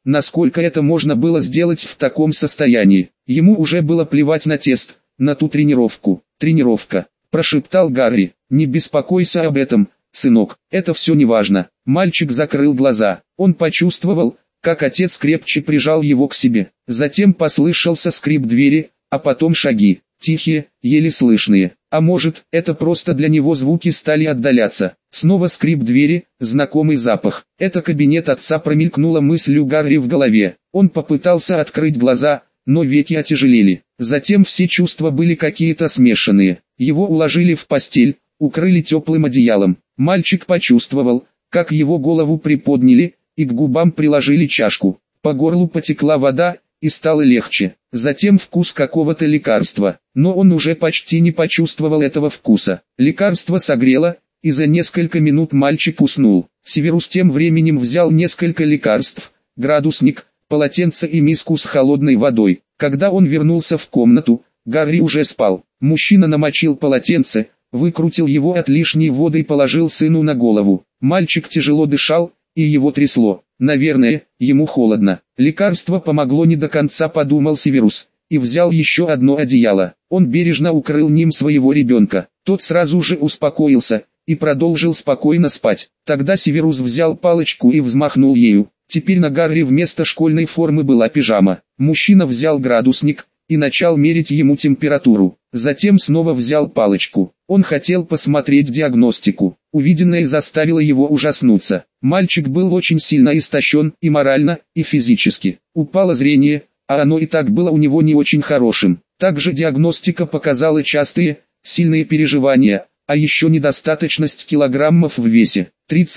насколько это можно было сделать в таком состоянии. Ему уже было плевать на тест, на ту тренировку. «Тренировка», – прошептал Гарри. «Не беспокойся об этом, сынок, это все не важно». Мальчик закрыл глаза. Он почувствовал, как отец крепче прижал его к себе. Затем послышался скрип двери, а потом шаги. Тихие, еле слышные. А может, это просто для него звуки стали отдаляться. Снова скрип двери, знакомый запах. Это кабинет отца, промелькнула мысль у Гарри в голове. Он попытался открыть глаза, но веки отяжелели. Затем все чувства были какие-то смешанные. Его уложили в постель, укрыли теплым одеялом. Мальчик почувствовал, как его голову приподняли, и к губам приложили чашку. По горлу потекла вода, и стало легче. Затем вкус какого-то лекарства, но он уже почти не почувствовал этого вкуса. Лекарство согрело, и за несколько минут мальчик уснул. Северус тем временем взял несколько лекарств, градусник, полотенце и миску с холодной водой. Когда он вернулся в комнату, Гарри уже спал. Мужчина намочил полотенце, выкрутил его от лишней воды и положил сыну на голову. Мальчик тяжело дышал, и его трясло. Наверное, ему холодно. Лекарство помогло не до конца, подумал Северус, и взял еще одно одеяло. Он бережно укрыл ним своего ребенка. Тот сразу же успокоился и продолжил спокойно спать. Тогда Северус взял палочку и взмахнул ею. Теперь на Гарри вместо школьной формы была пижама. Мужчина взял градусник и начал мерить ему температуру. Затем снова взял палочку. Он хотел посмотреть диагностику. Увиденное заставило его ужаснуться. Мальчик был очень сильно истощен и морально, и физически. Упало зрение, а оно и так было у него не очень хорошим. Также диагностика показала частые, сильные переживания, а еще недостаточность килограммов в весе.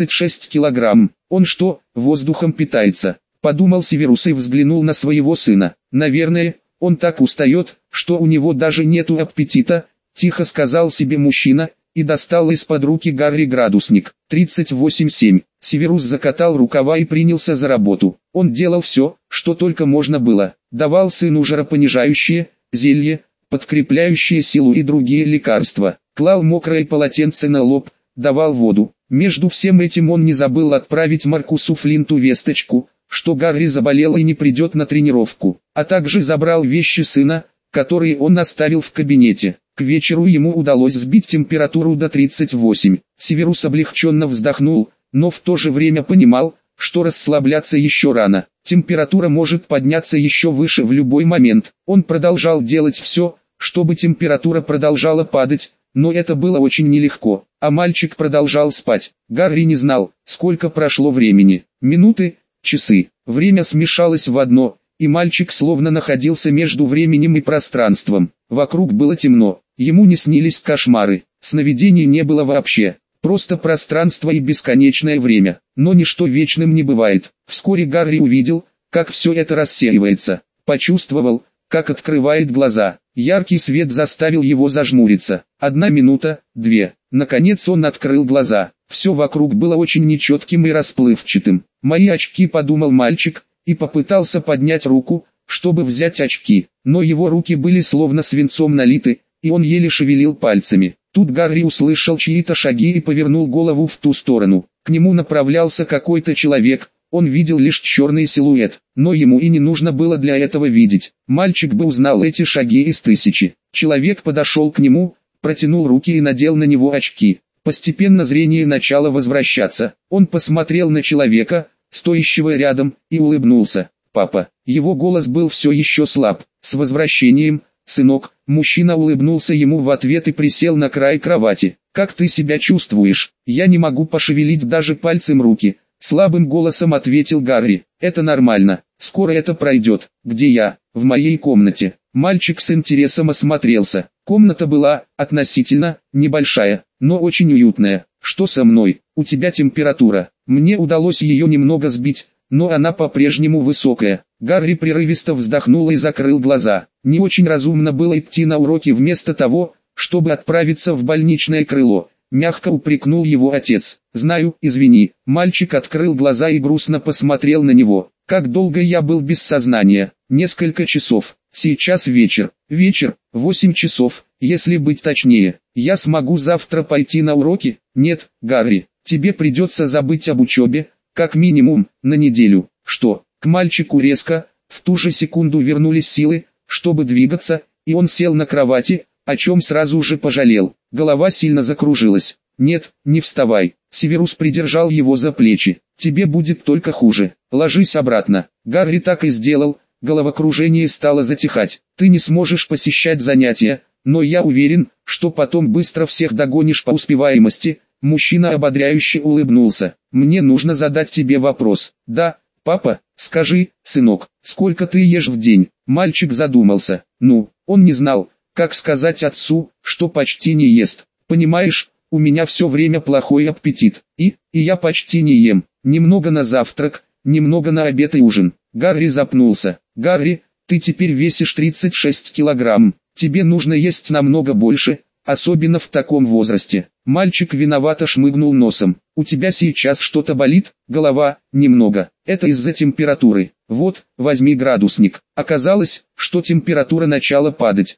36 килограмм. Он что, воздухом питается? Подумал Северус и взглянул на своего сына. Наверное, он так устает, что у него даже нету аппетита, тихо сказал себе мужчина, и достал из-под руки Гарри градусник. 38,7. Северус закатал рукава и принялся за работу. Он делал все, что только можно было. Давал сыну жаропонижающие, зелье, подкрепляющие силу и другие лекарства. Клал мокрое полотенце на лоб, давал воду. Между всем этим он не забыл отправить Маркусу Флинту весточку, что Гарри заболел и не придет на тренировку, а также забрал вещи сына, которые он оставил в кабинете. К вечеру ему удалось сбить температуру до 38. Северус облегченно вздохнул, но в то же время понимал, что расслабляться еще рано. Температура может подняться еще выше в любой момент. Он продолжал делать все, чтобы температура продолжала падать, но это было очень нелегко. А мальчик продолжал спать. Гарри не знал, сколько прошло времени. Минуты, часы. Время смешалось в одно, и мальчик словно находился между временем и пространством. Вокруг было темно, ему не снились кошмары, сновидений не было вообще. Просто пространство и бесконечное время. Но ничто вечным не бывает. Вскоре Гарри увидел, как все это рассеивается. Почувствовал, как открывает глаза. Яркий свет заставил его зажмуриться. 1 минута, 2. Наконец он открыл глаза. Все вокруг было очень нечетким и расплывчатым. «Мои очки», — подумал мальчик, и попытался поднять руку, чтобы взять очки. Но его руки были словно свинцом налиты, и он еле шевелил пальцами. Тут Гарри услышал чьи-то шаги и повернул голову в ту сторону. К нему направлялся какой-то человек. Он видел лишь черный силуэт, но ему и не нужно было для этого видеть. Мальчик бы узнал эти шаги из тысячи. Человек подошел к нему, протянул руки и надел на него очки. Постепенно зрение начало возвращаться. Он посмотрел на человека, стоящего рядом, и улыбнулся. «Папа». Его голос был все еще слаб. «С возвращением, сынок». Мужчина улыбнулся ему в ответ и присел на край кровати. «Как ты себя чувствуешь?» «Я не могу пошевелить даже пальцем руки», — слабым голосом ответил Гарри. «Это нормально, скоро это пройдет». «Где я?» «В моей комнате». Мальчик с интересом осмотрелся. Комната была, относительно, небольшая, но очень уютная. «Что со мной? У тебя температура». Мне удалось ее немного сбить, но она по-прежнему высокая. Гарри прерывисто вздохнул и закрыл глаза. Не очень разумно было идти на уроки вместо того, чтобы отправиться в больничное крыло. Мягко упрекнул его отец. «Знаю, извини». Мальчик открыл глаза и грустно посмотрел на него. «Как долго я был без сознания?» «Несколько часов. Сейчас вечер». «Вечер, 8 часов, если быть точнее. Я смогу завтра пойти на уроки?» «Нет, Гарри, тебе придется забыть об учебе, как минимум, на неделю». «Что, К мальчику резко, в ту же секунду вернулись силы, чтобы двигаться, и он сел на кровати, о чем сразу же пожалел. Голова сильно закружилась. «Нет, не вставай». Северус придержал его за плечи. «Тебе будет только хуже. Ложись обратно». Гарри так и сделал, головокружение стало затихать. «Ты не сможешь посещать занятия, но я уверен, что потом быстро всех догонишь по успеваемости». Мужчина ободряюще улыбнулся. «Мне нужно задать тебе вопрос». «Да, папа, скажи, сынок, сколько ты ешь в день?» Мальчик задумался. Он не знал, как сказать отцу, что почти не ест. «Понимаешь, у меня все время плохой аппетит, и я почти не ем. Немного на завтрак, немного на обед и ужин». Гарри запнулся. «Гарри, ты теперь весишь 36 килограмм. Тебе нужно есть намного больше, особенно в таком возрасте». Мальчик виновато шмыгнул носом. «У тебя сейчас что-то болит?» «Голова, немного. Это из-за температуры. Вот, возьми градусник». Оказалось, что температура начала падать.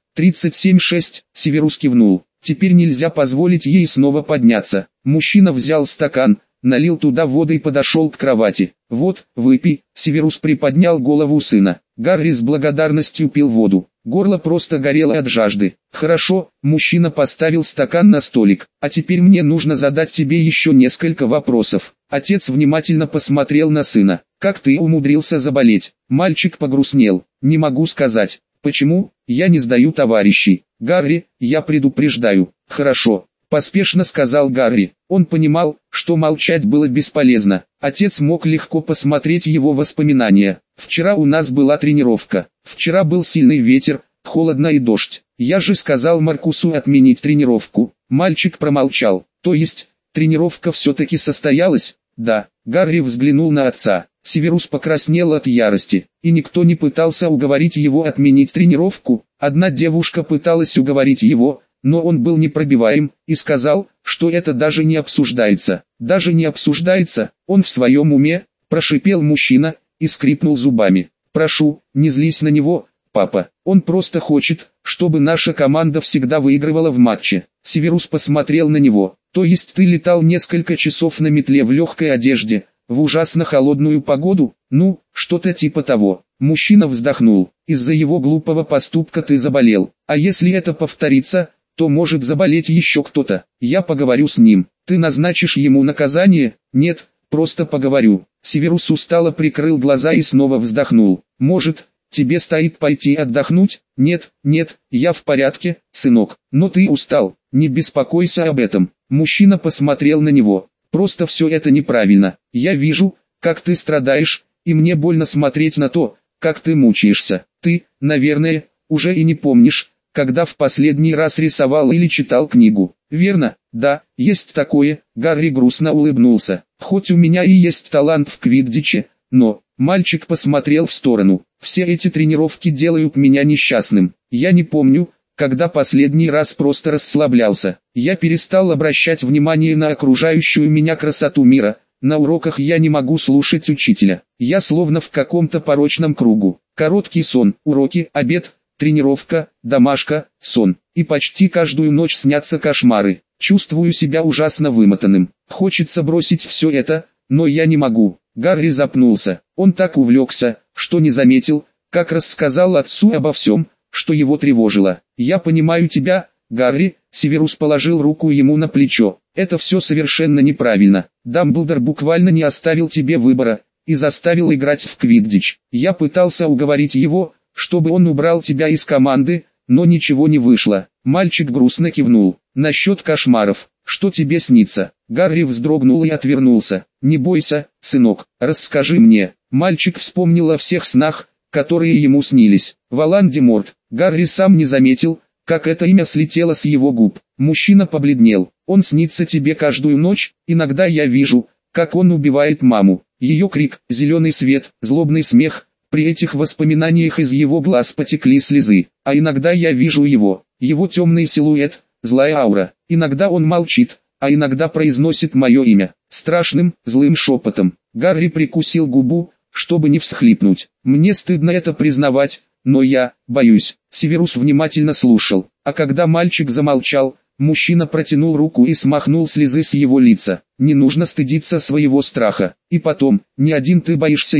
37,6. Северус кивнул. Теперь нельзя позволить ей снова подняться. Мужчина взял стакан, налил туда воды и подошел к кровати. «Вот, выпей». Северус приподнял голову сына. Гарри с благодарностью пил воду. Горло просто горело от жажды. «Хорошо», мужчина поставил стакан на столик. «А теперь мне нужно задать тебе еще несколько вопросов». Отец внимательно посмотрел на сына. «Как ты умудрился заболеть?» Мальчик погрустнел. «Не могу сказать. Почему? Я не сдаю товарищей. Гарри, я предупреждаю». «Хорошо», поспешно сказал Гарри. Он понимал, что молчать было бесполезно. Отец мог легко посмотреть его воспоминания. «Вчера у нас была тренировка. Вчера был сильный ветер, холодно и дождь. Я же сказал Маркусу отменить тренировку». Мальчик промолчал. «То есть, тренировка все-таки состоялась?» «Да». Гарри взглянул на отца. Северус покраснел от ярости, и никто не пытался уговорить его отменить тренировку. Одна девушка пыталась уговорить его, но он был непробиваем, и сказал, что это даже не обсуждается. «Даже не обсуждается, он в своем уме», прошипел мужчина, и скрипнул зубами. «Прошу, не злись на него, папа, он просто хочет, чтобы наша команда всегда выигрывала в матче». Северус посмотрел на него. «То есть ты летал несколько часов на метле в легкой одежде, в ужасно холодную погоду?» Что-то типа того». Мужчина вздохнул. «Из-за его глупого поступка ты заболел, а если это повторится, то может заболеть еще кто-то. Я поговорю с ним. Ты назначишь ему наказание?» «Нет, просто поговорю». Северус устало прикрыл глаза и снова вздохнул. «Может, тебе стоит пойти отдохнуть?» «Нет, я в порядке, сынок. Но ты устал, не беспокойся об этом». Мужчина посмотрел на него. «Просто все это неправильно. Я вижу, как ты страдаешь, и мне больно смотреть на то, как ты мучаешься. Ты, наверное, уже и не помнишь, когда в последний раз рисовал или читал книгу. Верно?» «Да, есть такое». Гарри грустно улыбнулся. «Хоть у меня и есть талант в квиддиче, но...» Мальчик посмотрел в сторону. «Все эти тренировки делают меня несчастным. Я не помню, когда последний раз просто расслаблялся. Я перестал обращать внимание на окружающую меня красоту мира. На уроках я не могу слушать учителя. Я словно в каком-то порочном кругу. Короткий сон, уроки, обед, тренировка, домашка, сон. И почти каждую ночь снятся кошмары. Чувствую себя ужасно вымотанным. Хочется бросить все это, но я не могу». Гарри запнулся. Он так увлекся, что не заметил, как рассказал отцу обо всем, что его тревожило. «Я понимаю тебя, Гарри», Северус положил руку ему на плечо. «Это все совершенно неправильно. Дамблдор буквально не оставил тебе выбора, и заставил играть в квиддич. Я пытался уговорить его, чтобы он убрал тебя из команды, но ничего не вышло». Мальчик грустно кивнул. «Насчет кошмаров, что тебе снится?» Гарри вздрогнул и отвернулся. «Не бойся, сынок, расскажи мне». Мальчик вспомнил о всех снах, которые ему снились. Волан-де-Морт. Гарри сам не заметил, как это имя слетело с его губ. Мужчина побледнел. «Он снится тебе каждую ночь, иногда я вижу, как он убивает маму». Ее крик, зеленый свет, злобный смех. При этих воспоминаниях из его глаз потекли слезы. А иногда я вижу его темный силуэт, злая аура. Иногда он молчит, а иногда произносит мое имя, страшным, злым шепотом. Гарри прикусил губу, чтобы не всхлипнуть. «Мне стыдно это признавать, но я боюсь». Северус внимательно слушал, а когда мальчик замолчал, мужчина протянул руку и смахнул слезы с его лица. «Не нужно стыдиться своего страха, и потом, не один ты боишься его.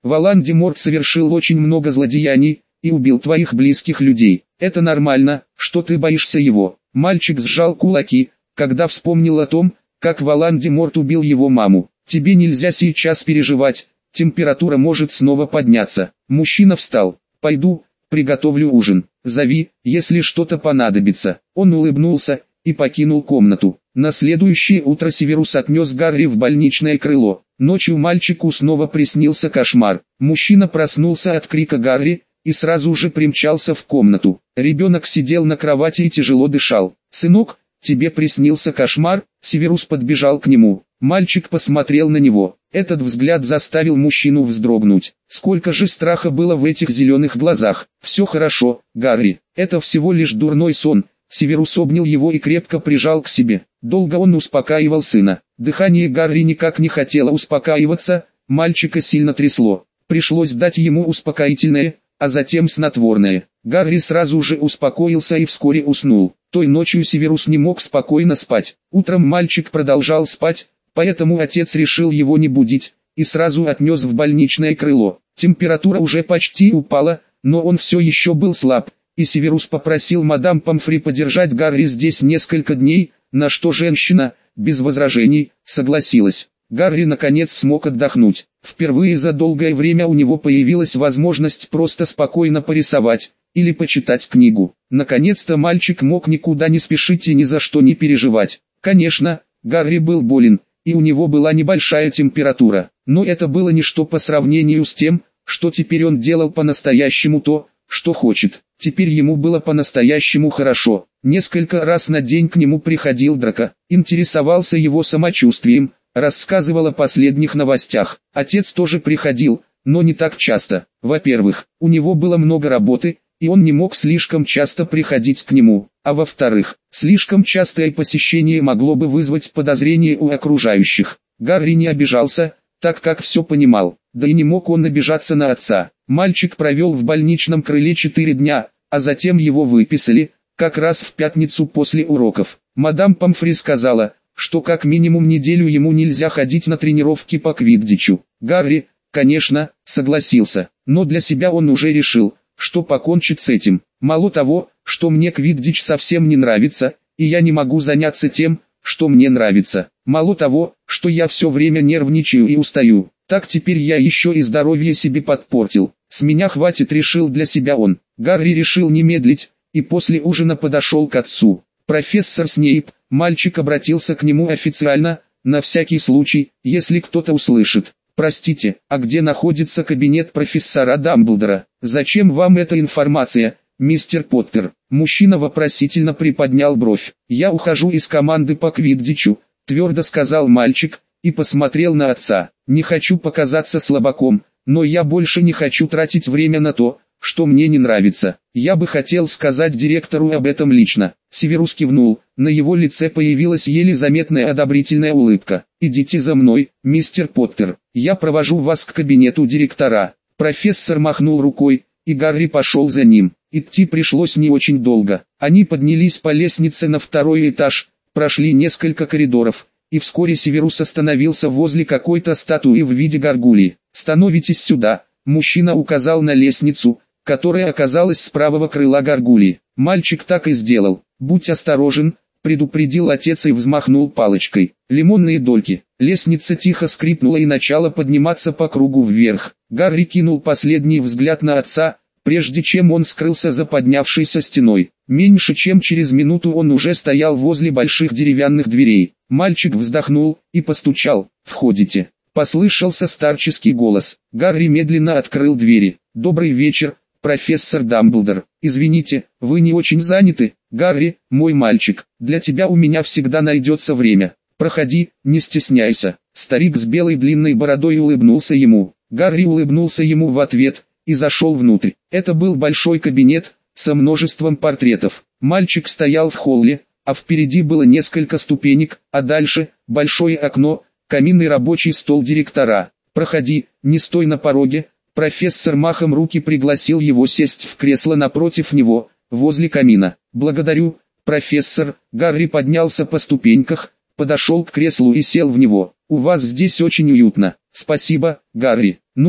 Волан-де-Морт совершил очень много злодеяний и убил твоих близких людей. Это нормально, что ты боишься его». Мальчик сжал кулаки, когда вспомнил о том, как Волан-де-Морт убил его маму. «Тебе нельзя сейчас переживать, температура может снова подняться». Мужчина встал. «Пойду, приготовлю ужин. Зови, если что-то понадобится». Он улыбнулся и покинул комнату. На следующее утро Северус отнес Гарри в больничное крыло. Ночью мальчику снова приснился кошмар. Мужчина проснулся от крика Гарри и сразу же примчался в комнату. Ребенок сидел на кровати и тяжело дышал. «Сынок, тебе приснился кошмар?» Северус подбежал к нему. Мальчик посмотрел на него. Этот взгляд заставил мужчину вздрогнуть. Сколько же страха было в этих зеленых глазах. «Все хорошо, Гарри, это всего лишь дурной сон». Северус обнял его и крепко прижал к себе. Долго он успокаивал сына. Дыхание Гарри никак не хотело успокаиваться, мальчика сильно трясло. Пришлось дать ему успокоительное, а затем снотворное. Гарри сразу же успокоился и вскоре уснул. Той ночью Северус не мог спокойно спать. Утром мальчик продолжал спать, поэтому отец решил его не будить и сразу отнес в больничное крыло. Температура уже почти упала, но он все еще был слаб, и Северус попросил мадам Помфри подержать Гарри здесь несколько дней, на что женщина, без возражений, согласилась. Гарри наконец смог отдохнуть. Впервые за долгое время у него появилась возможность просто спокойно порисовать или почитать книгу. Наконец-то мальчик мог никуда не спешить и ни за что не переживать. Конечно, Гарри был болен, и у него была небольшая температура, но это было ничто по сравнению с тем, что теперь он делал по-настоящему то, что хочет. Теперь ему было по-настоящему хорошо. Несколько раз на день к нему приходил Драко, интересовался его самочувствием, рассказывал о последних новостях. Отец тоже приходил, но не так часто. Во-первых, у него было много работы, и он не мог слишком часто приходить к нему. А во-вторых, слишком частое посещение могло бы вызвать подозрения у окружающих. Гарри не обижался, так как все понимал, да и не мог он обижаться на отца. Мальчик провел в больничном крыле 4 дня, а затем его выписали, как раз в пятницу после уроков. Мадам Помфри сказала, что как минимум неделю ему нельзя ходить на тренировки по квиддичу. Гарри, конечно, согласился, но для себя он уже решил, что покончит с этим. Мало того, что мне квиддич совсем не нравится, и я не могу заняться тем, что мне нравится. Мало того, что я все время нервничаю и устаю, так теперь я еще и здоровье себе подпортил. С меня хватит, решил для себя он. Гарри решил не медлить, и после ужина подошел к отцу. «Профессор Снейп», мальчик обратился к нему официально, на всякий случай, если кто-то услышит. «Простите, а где находится кабинет профессора Дамблдора? Зачем вам эта информация, мистер Поттер?» Мужчина вопросительно приподнял бровь. «Я ухожу из команды по квиддичу», твердо сказал мальчик, и посмотрел на отца. «Не хочу показаться слабаком, но я больше не хочу тратить время на то, что мне не нравится. Я бы хотел сказать директору об этом лично». Северус кивнул, на его лице появилась еле заметная одобрительная улыбка. «Идите за мной, мистер Поттер, я провожу вас к кабинету директора». Профессор махнул рукой, и Гарри пошел за ним. Идти пришлось не очень долго. Они поднялись по лестнице на 2-й этаж, прошли несколько коридоров, и вскоре Северус остановился возле какой-то статуи в виде горгульи. «Становитесь сюда», мужчина указал на лестницу, которая оказалась с правого крыла горгульи. Мальчик так и сделал. «Будь осторожен», предупредил отец и взмахнул палочкой. Лимонные дольки. Лестница тихо скрипнула и начала подниматься по кругу вверх. Гарри кинул последний взгляд на отца, прежде чем он скрылся за поднявшейся стеной. Меньше чем через минуту он уже стоял возле больших деревянных дверей. Мальчик вздохнул и постучал. «Входите». Послышался старческий голос. Гарри медленно открыл двери. «Добрый вечер, профессор Дамблдор. Извините, вы не очень заняты?» «Гарри, мой мальчик, для тебя у меня всегда найдется время. Проходи, не стесняйся». Старик с белой длинной бородой улыбнулся ему. Гарри улыбнулся ему в ответ и зашел внутрь. Это был большой кабинет со множеством портретов. Мальчик стоял в холле, а впереди было несколько ступенек, а дальше большое окно, камин и рабочий стол директора. «Проходи, не стой на пороге». Профессор махом руки пригласил его сесть в кресло напротив него, возле камина. «Благодарю, профессор». Гарри поднялся по ступеньках, подошел к креслу и сел в него. «У вас здесь очень уютно». «Спасибо, Гарри. Ну,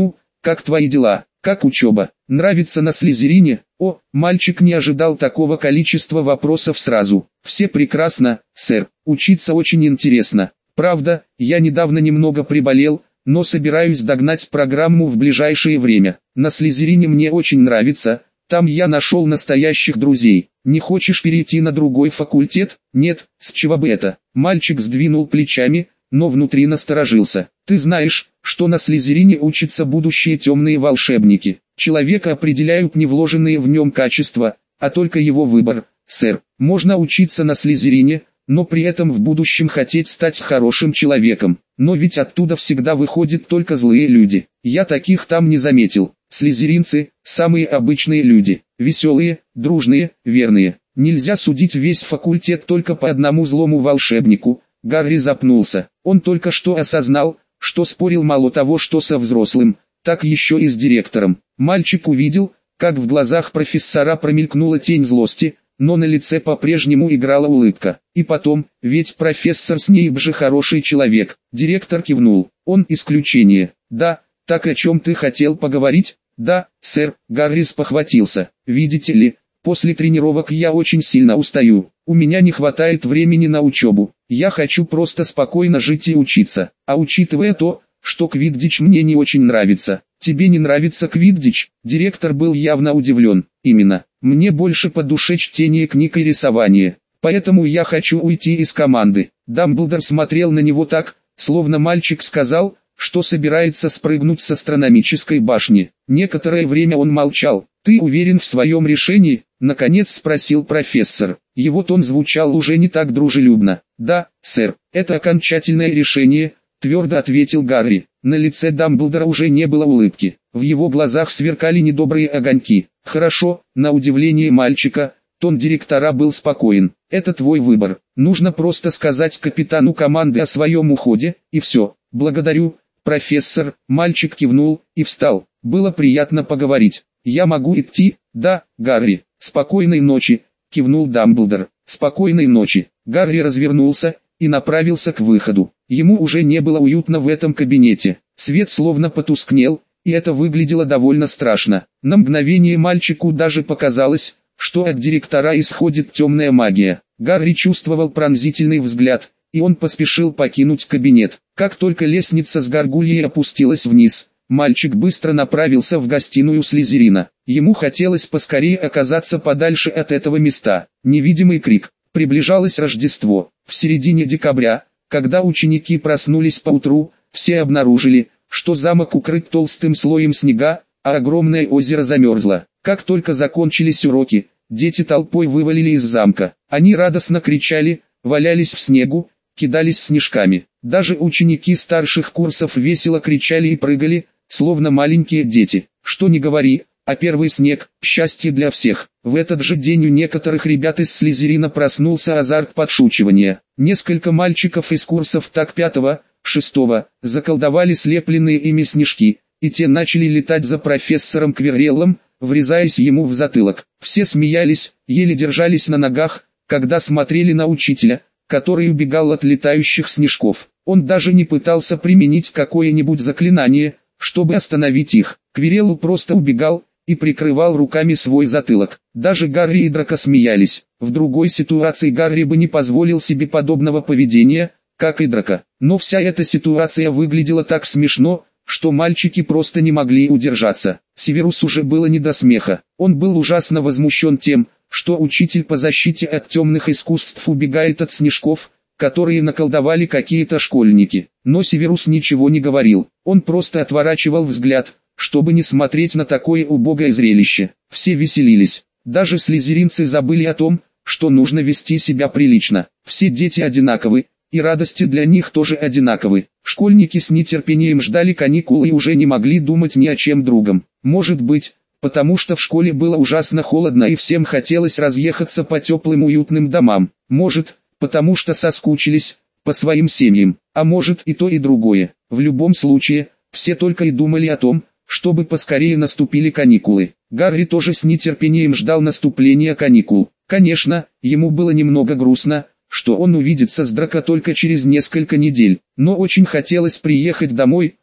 как твои дела, как учеба, нравится на Слизерине? О, мальчик не ожидал такого количества вопросов сразу. Все прекрасно, сэр, учиться очень интересно. Правда, я недавно немного приболел, но собираюсь догнать программу в ближайшее время. На Слизерине мне очень нравится, там я нашел настоящих друзей. Не хочешь перейти на другой факультет? Нет, с чего бы это? Мальчик сдвинул плечами, но внутри насторожился. Ты знаешь, что на Слизерине учатся будущие темные волшебники. Человека определяют не вложенные в нем качества, а только его выбор. Сэр, можно учиться на Слизерине, но при этом в будущем хотеть стать хорошим человеком. Но ведь оттуда всегда выходят только злые люди. Я таких там не заметил. Слизеринцы – самые обычные люди. Веселые, дружные, верные. Нельзя судить весь факультет только по одному злому волшебнику. Гарри запнулся. Он только что осознал, что спорил мало того, что со взрослым, так еще и с директором. Мальчик увидел, как в глазах профессора промелькнула тень злости, но на лице по-прежнему играла улыбка. И потом, ведь профессор Снейп же хороший человек. Директор кивнул. Он исключение. Да, так о чем ты хотел поговорить? Да, сэр, Гарри спохватился. Видите ли, после тренировок я очень сильно устаю. У меня не хватает времени на учебу. Я хочу просто спокойно жить и учиться. А учитывая то, что квиддич мне не очень нравится. Тебе не нравится квиддич? Директор был явно удивлен. Именно. Мне больше по душе чтение книг и рисование. Поэтому я хочу уйти из команды. Дамблдор смотрел на него так, словно мальчик сказал, что собирается спрыгнуть с астрономической башни. Некоторое время он молчал. «Ты уверен в своем решении?» — наконец спросил профессор. Его тон звучал уже не так дружелюбно. «Да, сэр, это окончательное решение», — твердо ответил Гарри. На лице Дамблдора уже не было улыбки. В его глазах сверкали недобрые огоньки. «Хорошо», — на удивление мальчика, тон директора был спокоен. «Это твой выбор. Нужно просто сказать капитану команды о своем уходе, и все. Благодарю, профессор». Мальчик кивнул и встал. «Было приятно поговорить. Я могу идти?» «Да, Гарри. Спокойной ночи», — кивнул Дамблдор. «Спокойной ночи». Гарри развернулся и направился к выходу. Ему уже не было уютно в этом кабинете. Свет словно потускнел, и это выглядело довольно страшно. На мгновение мальчику даже показалось, что от директора исходит темная магия. Гарри чувствовал пронзительный взгляд, и он поспешил покинуть кабинет. Как только лестница с горгульей опустилась вниз, мальчик быстро направился в гостиную Слизерина. Ему хотелось поскорее оказаться подальше от этого места. Невидимый крик. Приближалось Рождество. В середине декабря, когда ученики проснулись поутру, все обнаружили, что замок укрыт толстым слоем снега, а огромное озеро замерзло. Как только закончились уроки, дети толпой вывалили из замка. Они радостно кричали, валялись в снегу, кидались снежками. Даже ученики старших курсов весело кричали и прыгали, словно маленькие дети. Что ни говори, а первый снег – счастье для всех. В этот же день у некоторых ребят из Слизерина проснулся азарт подшучивания. Несколько мальчиков из курсов так 5-го, 6-го заколдовали слепленные ими снежки, и те начали летать за профессором Квирреллом, врезаясь ему в затылок. Все смеялись, еле держались на ногах, когда смотрели на учителя, который убегал от летающих снежков. Он даже не пытался применить какое-нибудь заклинание, чтобы остановить их. Квиррелл просто убегал и прикрывал руками свой затылок. Даже Гарри и Драко смеялись. В другой ситуации Гарри бы не позволил себе подобного поведения, как и Драко. Но вся эта ситуация выглядела так смешно, что мальчики просто не могли удержаться. Северусу уже было не до смеха. Он был ужасно возмущен тем, что учитель по защите от темных искусств убегает от снежков, которые наколдовали какие-то школьники. Но Северус ничего не говорил. Он просто отворачивал взгляд, чтобы не смотреть на такое убогое зрелище. Все веселились. Даже слизеринцы забыли о том, что нужно вести себя прилично. Все дети одинаковы, и радости для них тоже одинаковы. Школьники с нетерпением ждали каникул и уже не могли думать ни о чем другом. Может быть, потому что в школе было ужасно холодно и всем хотелось разъехаться по теплым уютным домам. Может, потому что соскучились по своим семьям. А может и то и другое. В любом случае, все только и думали о том, чтобы поскорее наступили каникулы. Гарри тоже с нетерпением ждал наступления каникул. Конечно, ему было немного грустно, что он увидится с Драко только через несколько недель, но очень хотелось приехать домой,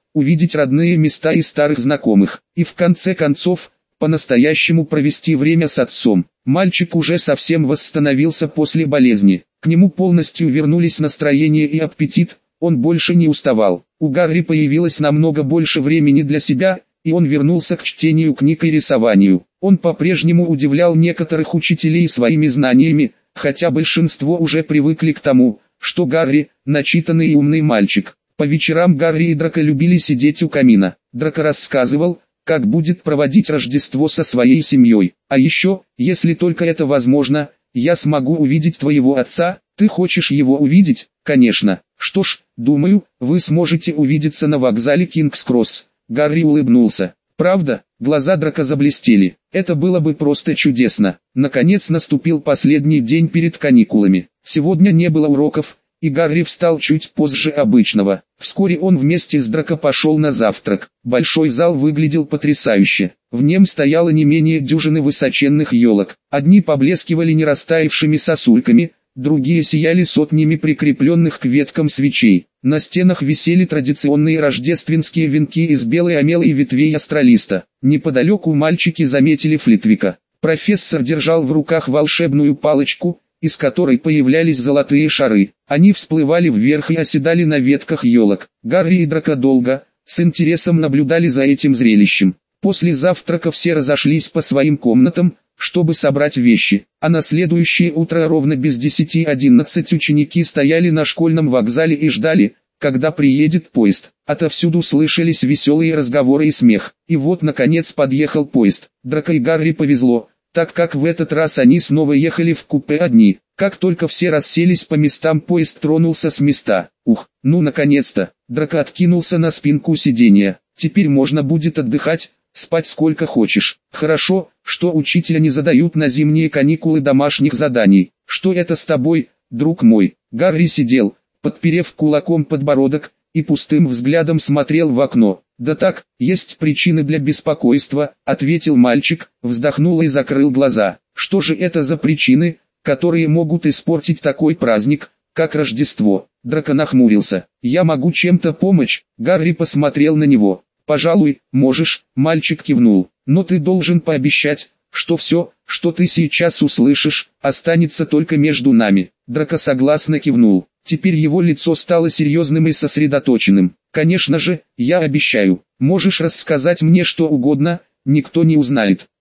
увидеть родные места и старых знакомых, и в конце концов, по-настоящему провести время с отцом. Мальчик уже совсем восстановился после болезни, к нему полностью вернулись настроение и аппетит, он больше не уставал. У Гарри появилось намного больше времени для себя, и он вернулся к чтению книг и рисованию. Он по-прежнему удивлял некоторых учителей своими знаниями, хотя большинство уже привыкли к тому, что Гарри – начитанный и умный мальчик. По вечерам Гарри и Драко любили сидеть у камина. Драко рассказывал, как будет проводить Рождество со своей семьей. А еще, если только это возможно, я смогу увидеть твоего отца. Ты хочешь его увидеть? Конечно. Что ж, думаю, вы сможете увидеться на вокзале Кингс-Кросс. Гарри улыбнулся. Правда? Глаза Драко заблестели. Это было бы просто чудесно. Наконец наступил последний день перед каникулами. Сегодня не было уроков, и Гарри встал чуть позже обычного. Вскоре он вместе с Драко пошел на завтрак. Большой зал выглядел потрясающе. В нем стояло не менее дюжины высоченных елок. Одни поблескивали не растаявшими сосульками, другие сияли сотнями прикрепленных к веткам свечей. На стенах висели традиционные рождественские венки из белой омелы и ветвей астролиста. Неподалеку мальчики заметили Флитвика. Профессор держал в руках волшебную палочку, из которой появлялись золотые шары. Они всплывали вверх и оседали на ветках елок. Гарри и Драко долго, с интересом наблюдали за этим зрелищем. После завтрака все разошлись по своим комнатам, чтобы собрать вещи, а на следующее утро ровно без 10:11 ученики стояли на школьном вокзале и ждали, когда приедет поезд. Отовсюду слышались веселые разговоры и смех. И вот наконец подъехал поезд. Драко и Гарри повезло, так как в этот раз они снова ехали в купе одни. Как только все расселись по местам, поезд тронулся с места. Ух, ну наконец-то! Драко откинулся на спинку сиденья. Теперь можно будет отдыхать, спать сколько хочешь. Хорошо, что учителя не задают на зимние каникулы домашних заданий. Что это с тобой, друг мой? Гарри сидел, подперев кулаком подбородок, и пустым взглядом смотрел в окно. «Да так, есть причины для беспокойства», — ответил мальчик, вздохнул и закрыл глаза. «Что же это за причины, которые могут испортить такой праздник, как Рождество?» Драко нахмурился. «Я могу чем-то помочь?» Гарри посмотрел на него. «Пожалуй, можешь», — мальчик кивнул. «Но ты должен пообещать, что все, что ты сейчас услышишь, останется только между нами». Драко согласно кивнул. Теперь его лицо стало серьезным и сосредоточенным. «Конечно же, я обещаю. Можешь рассказать мне что угодно, никто не узнает».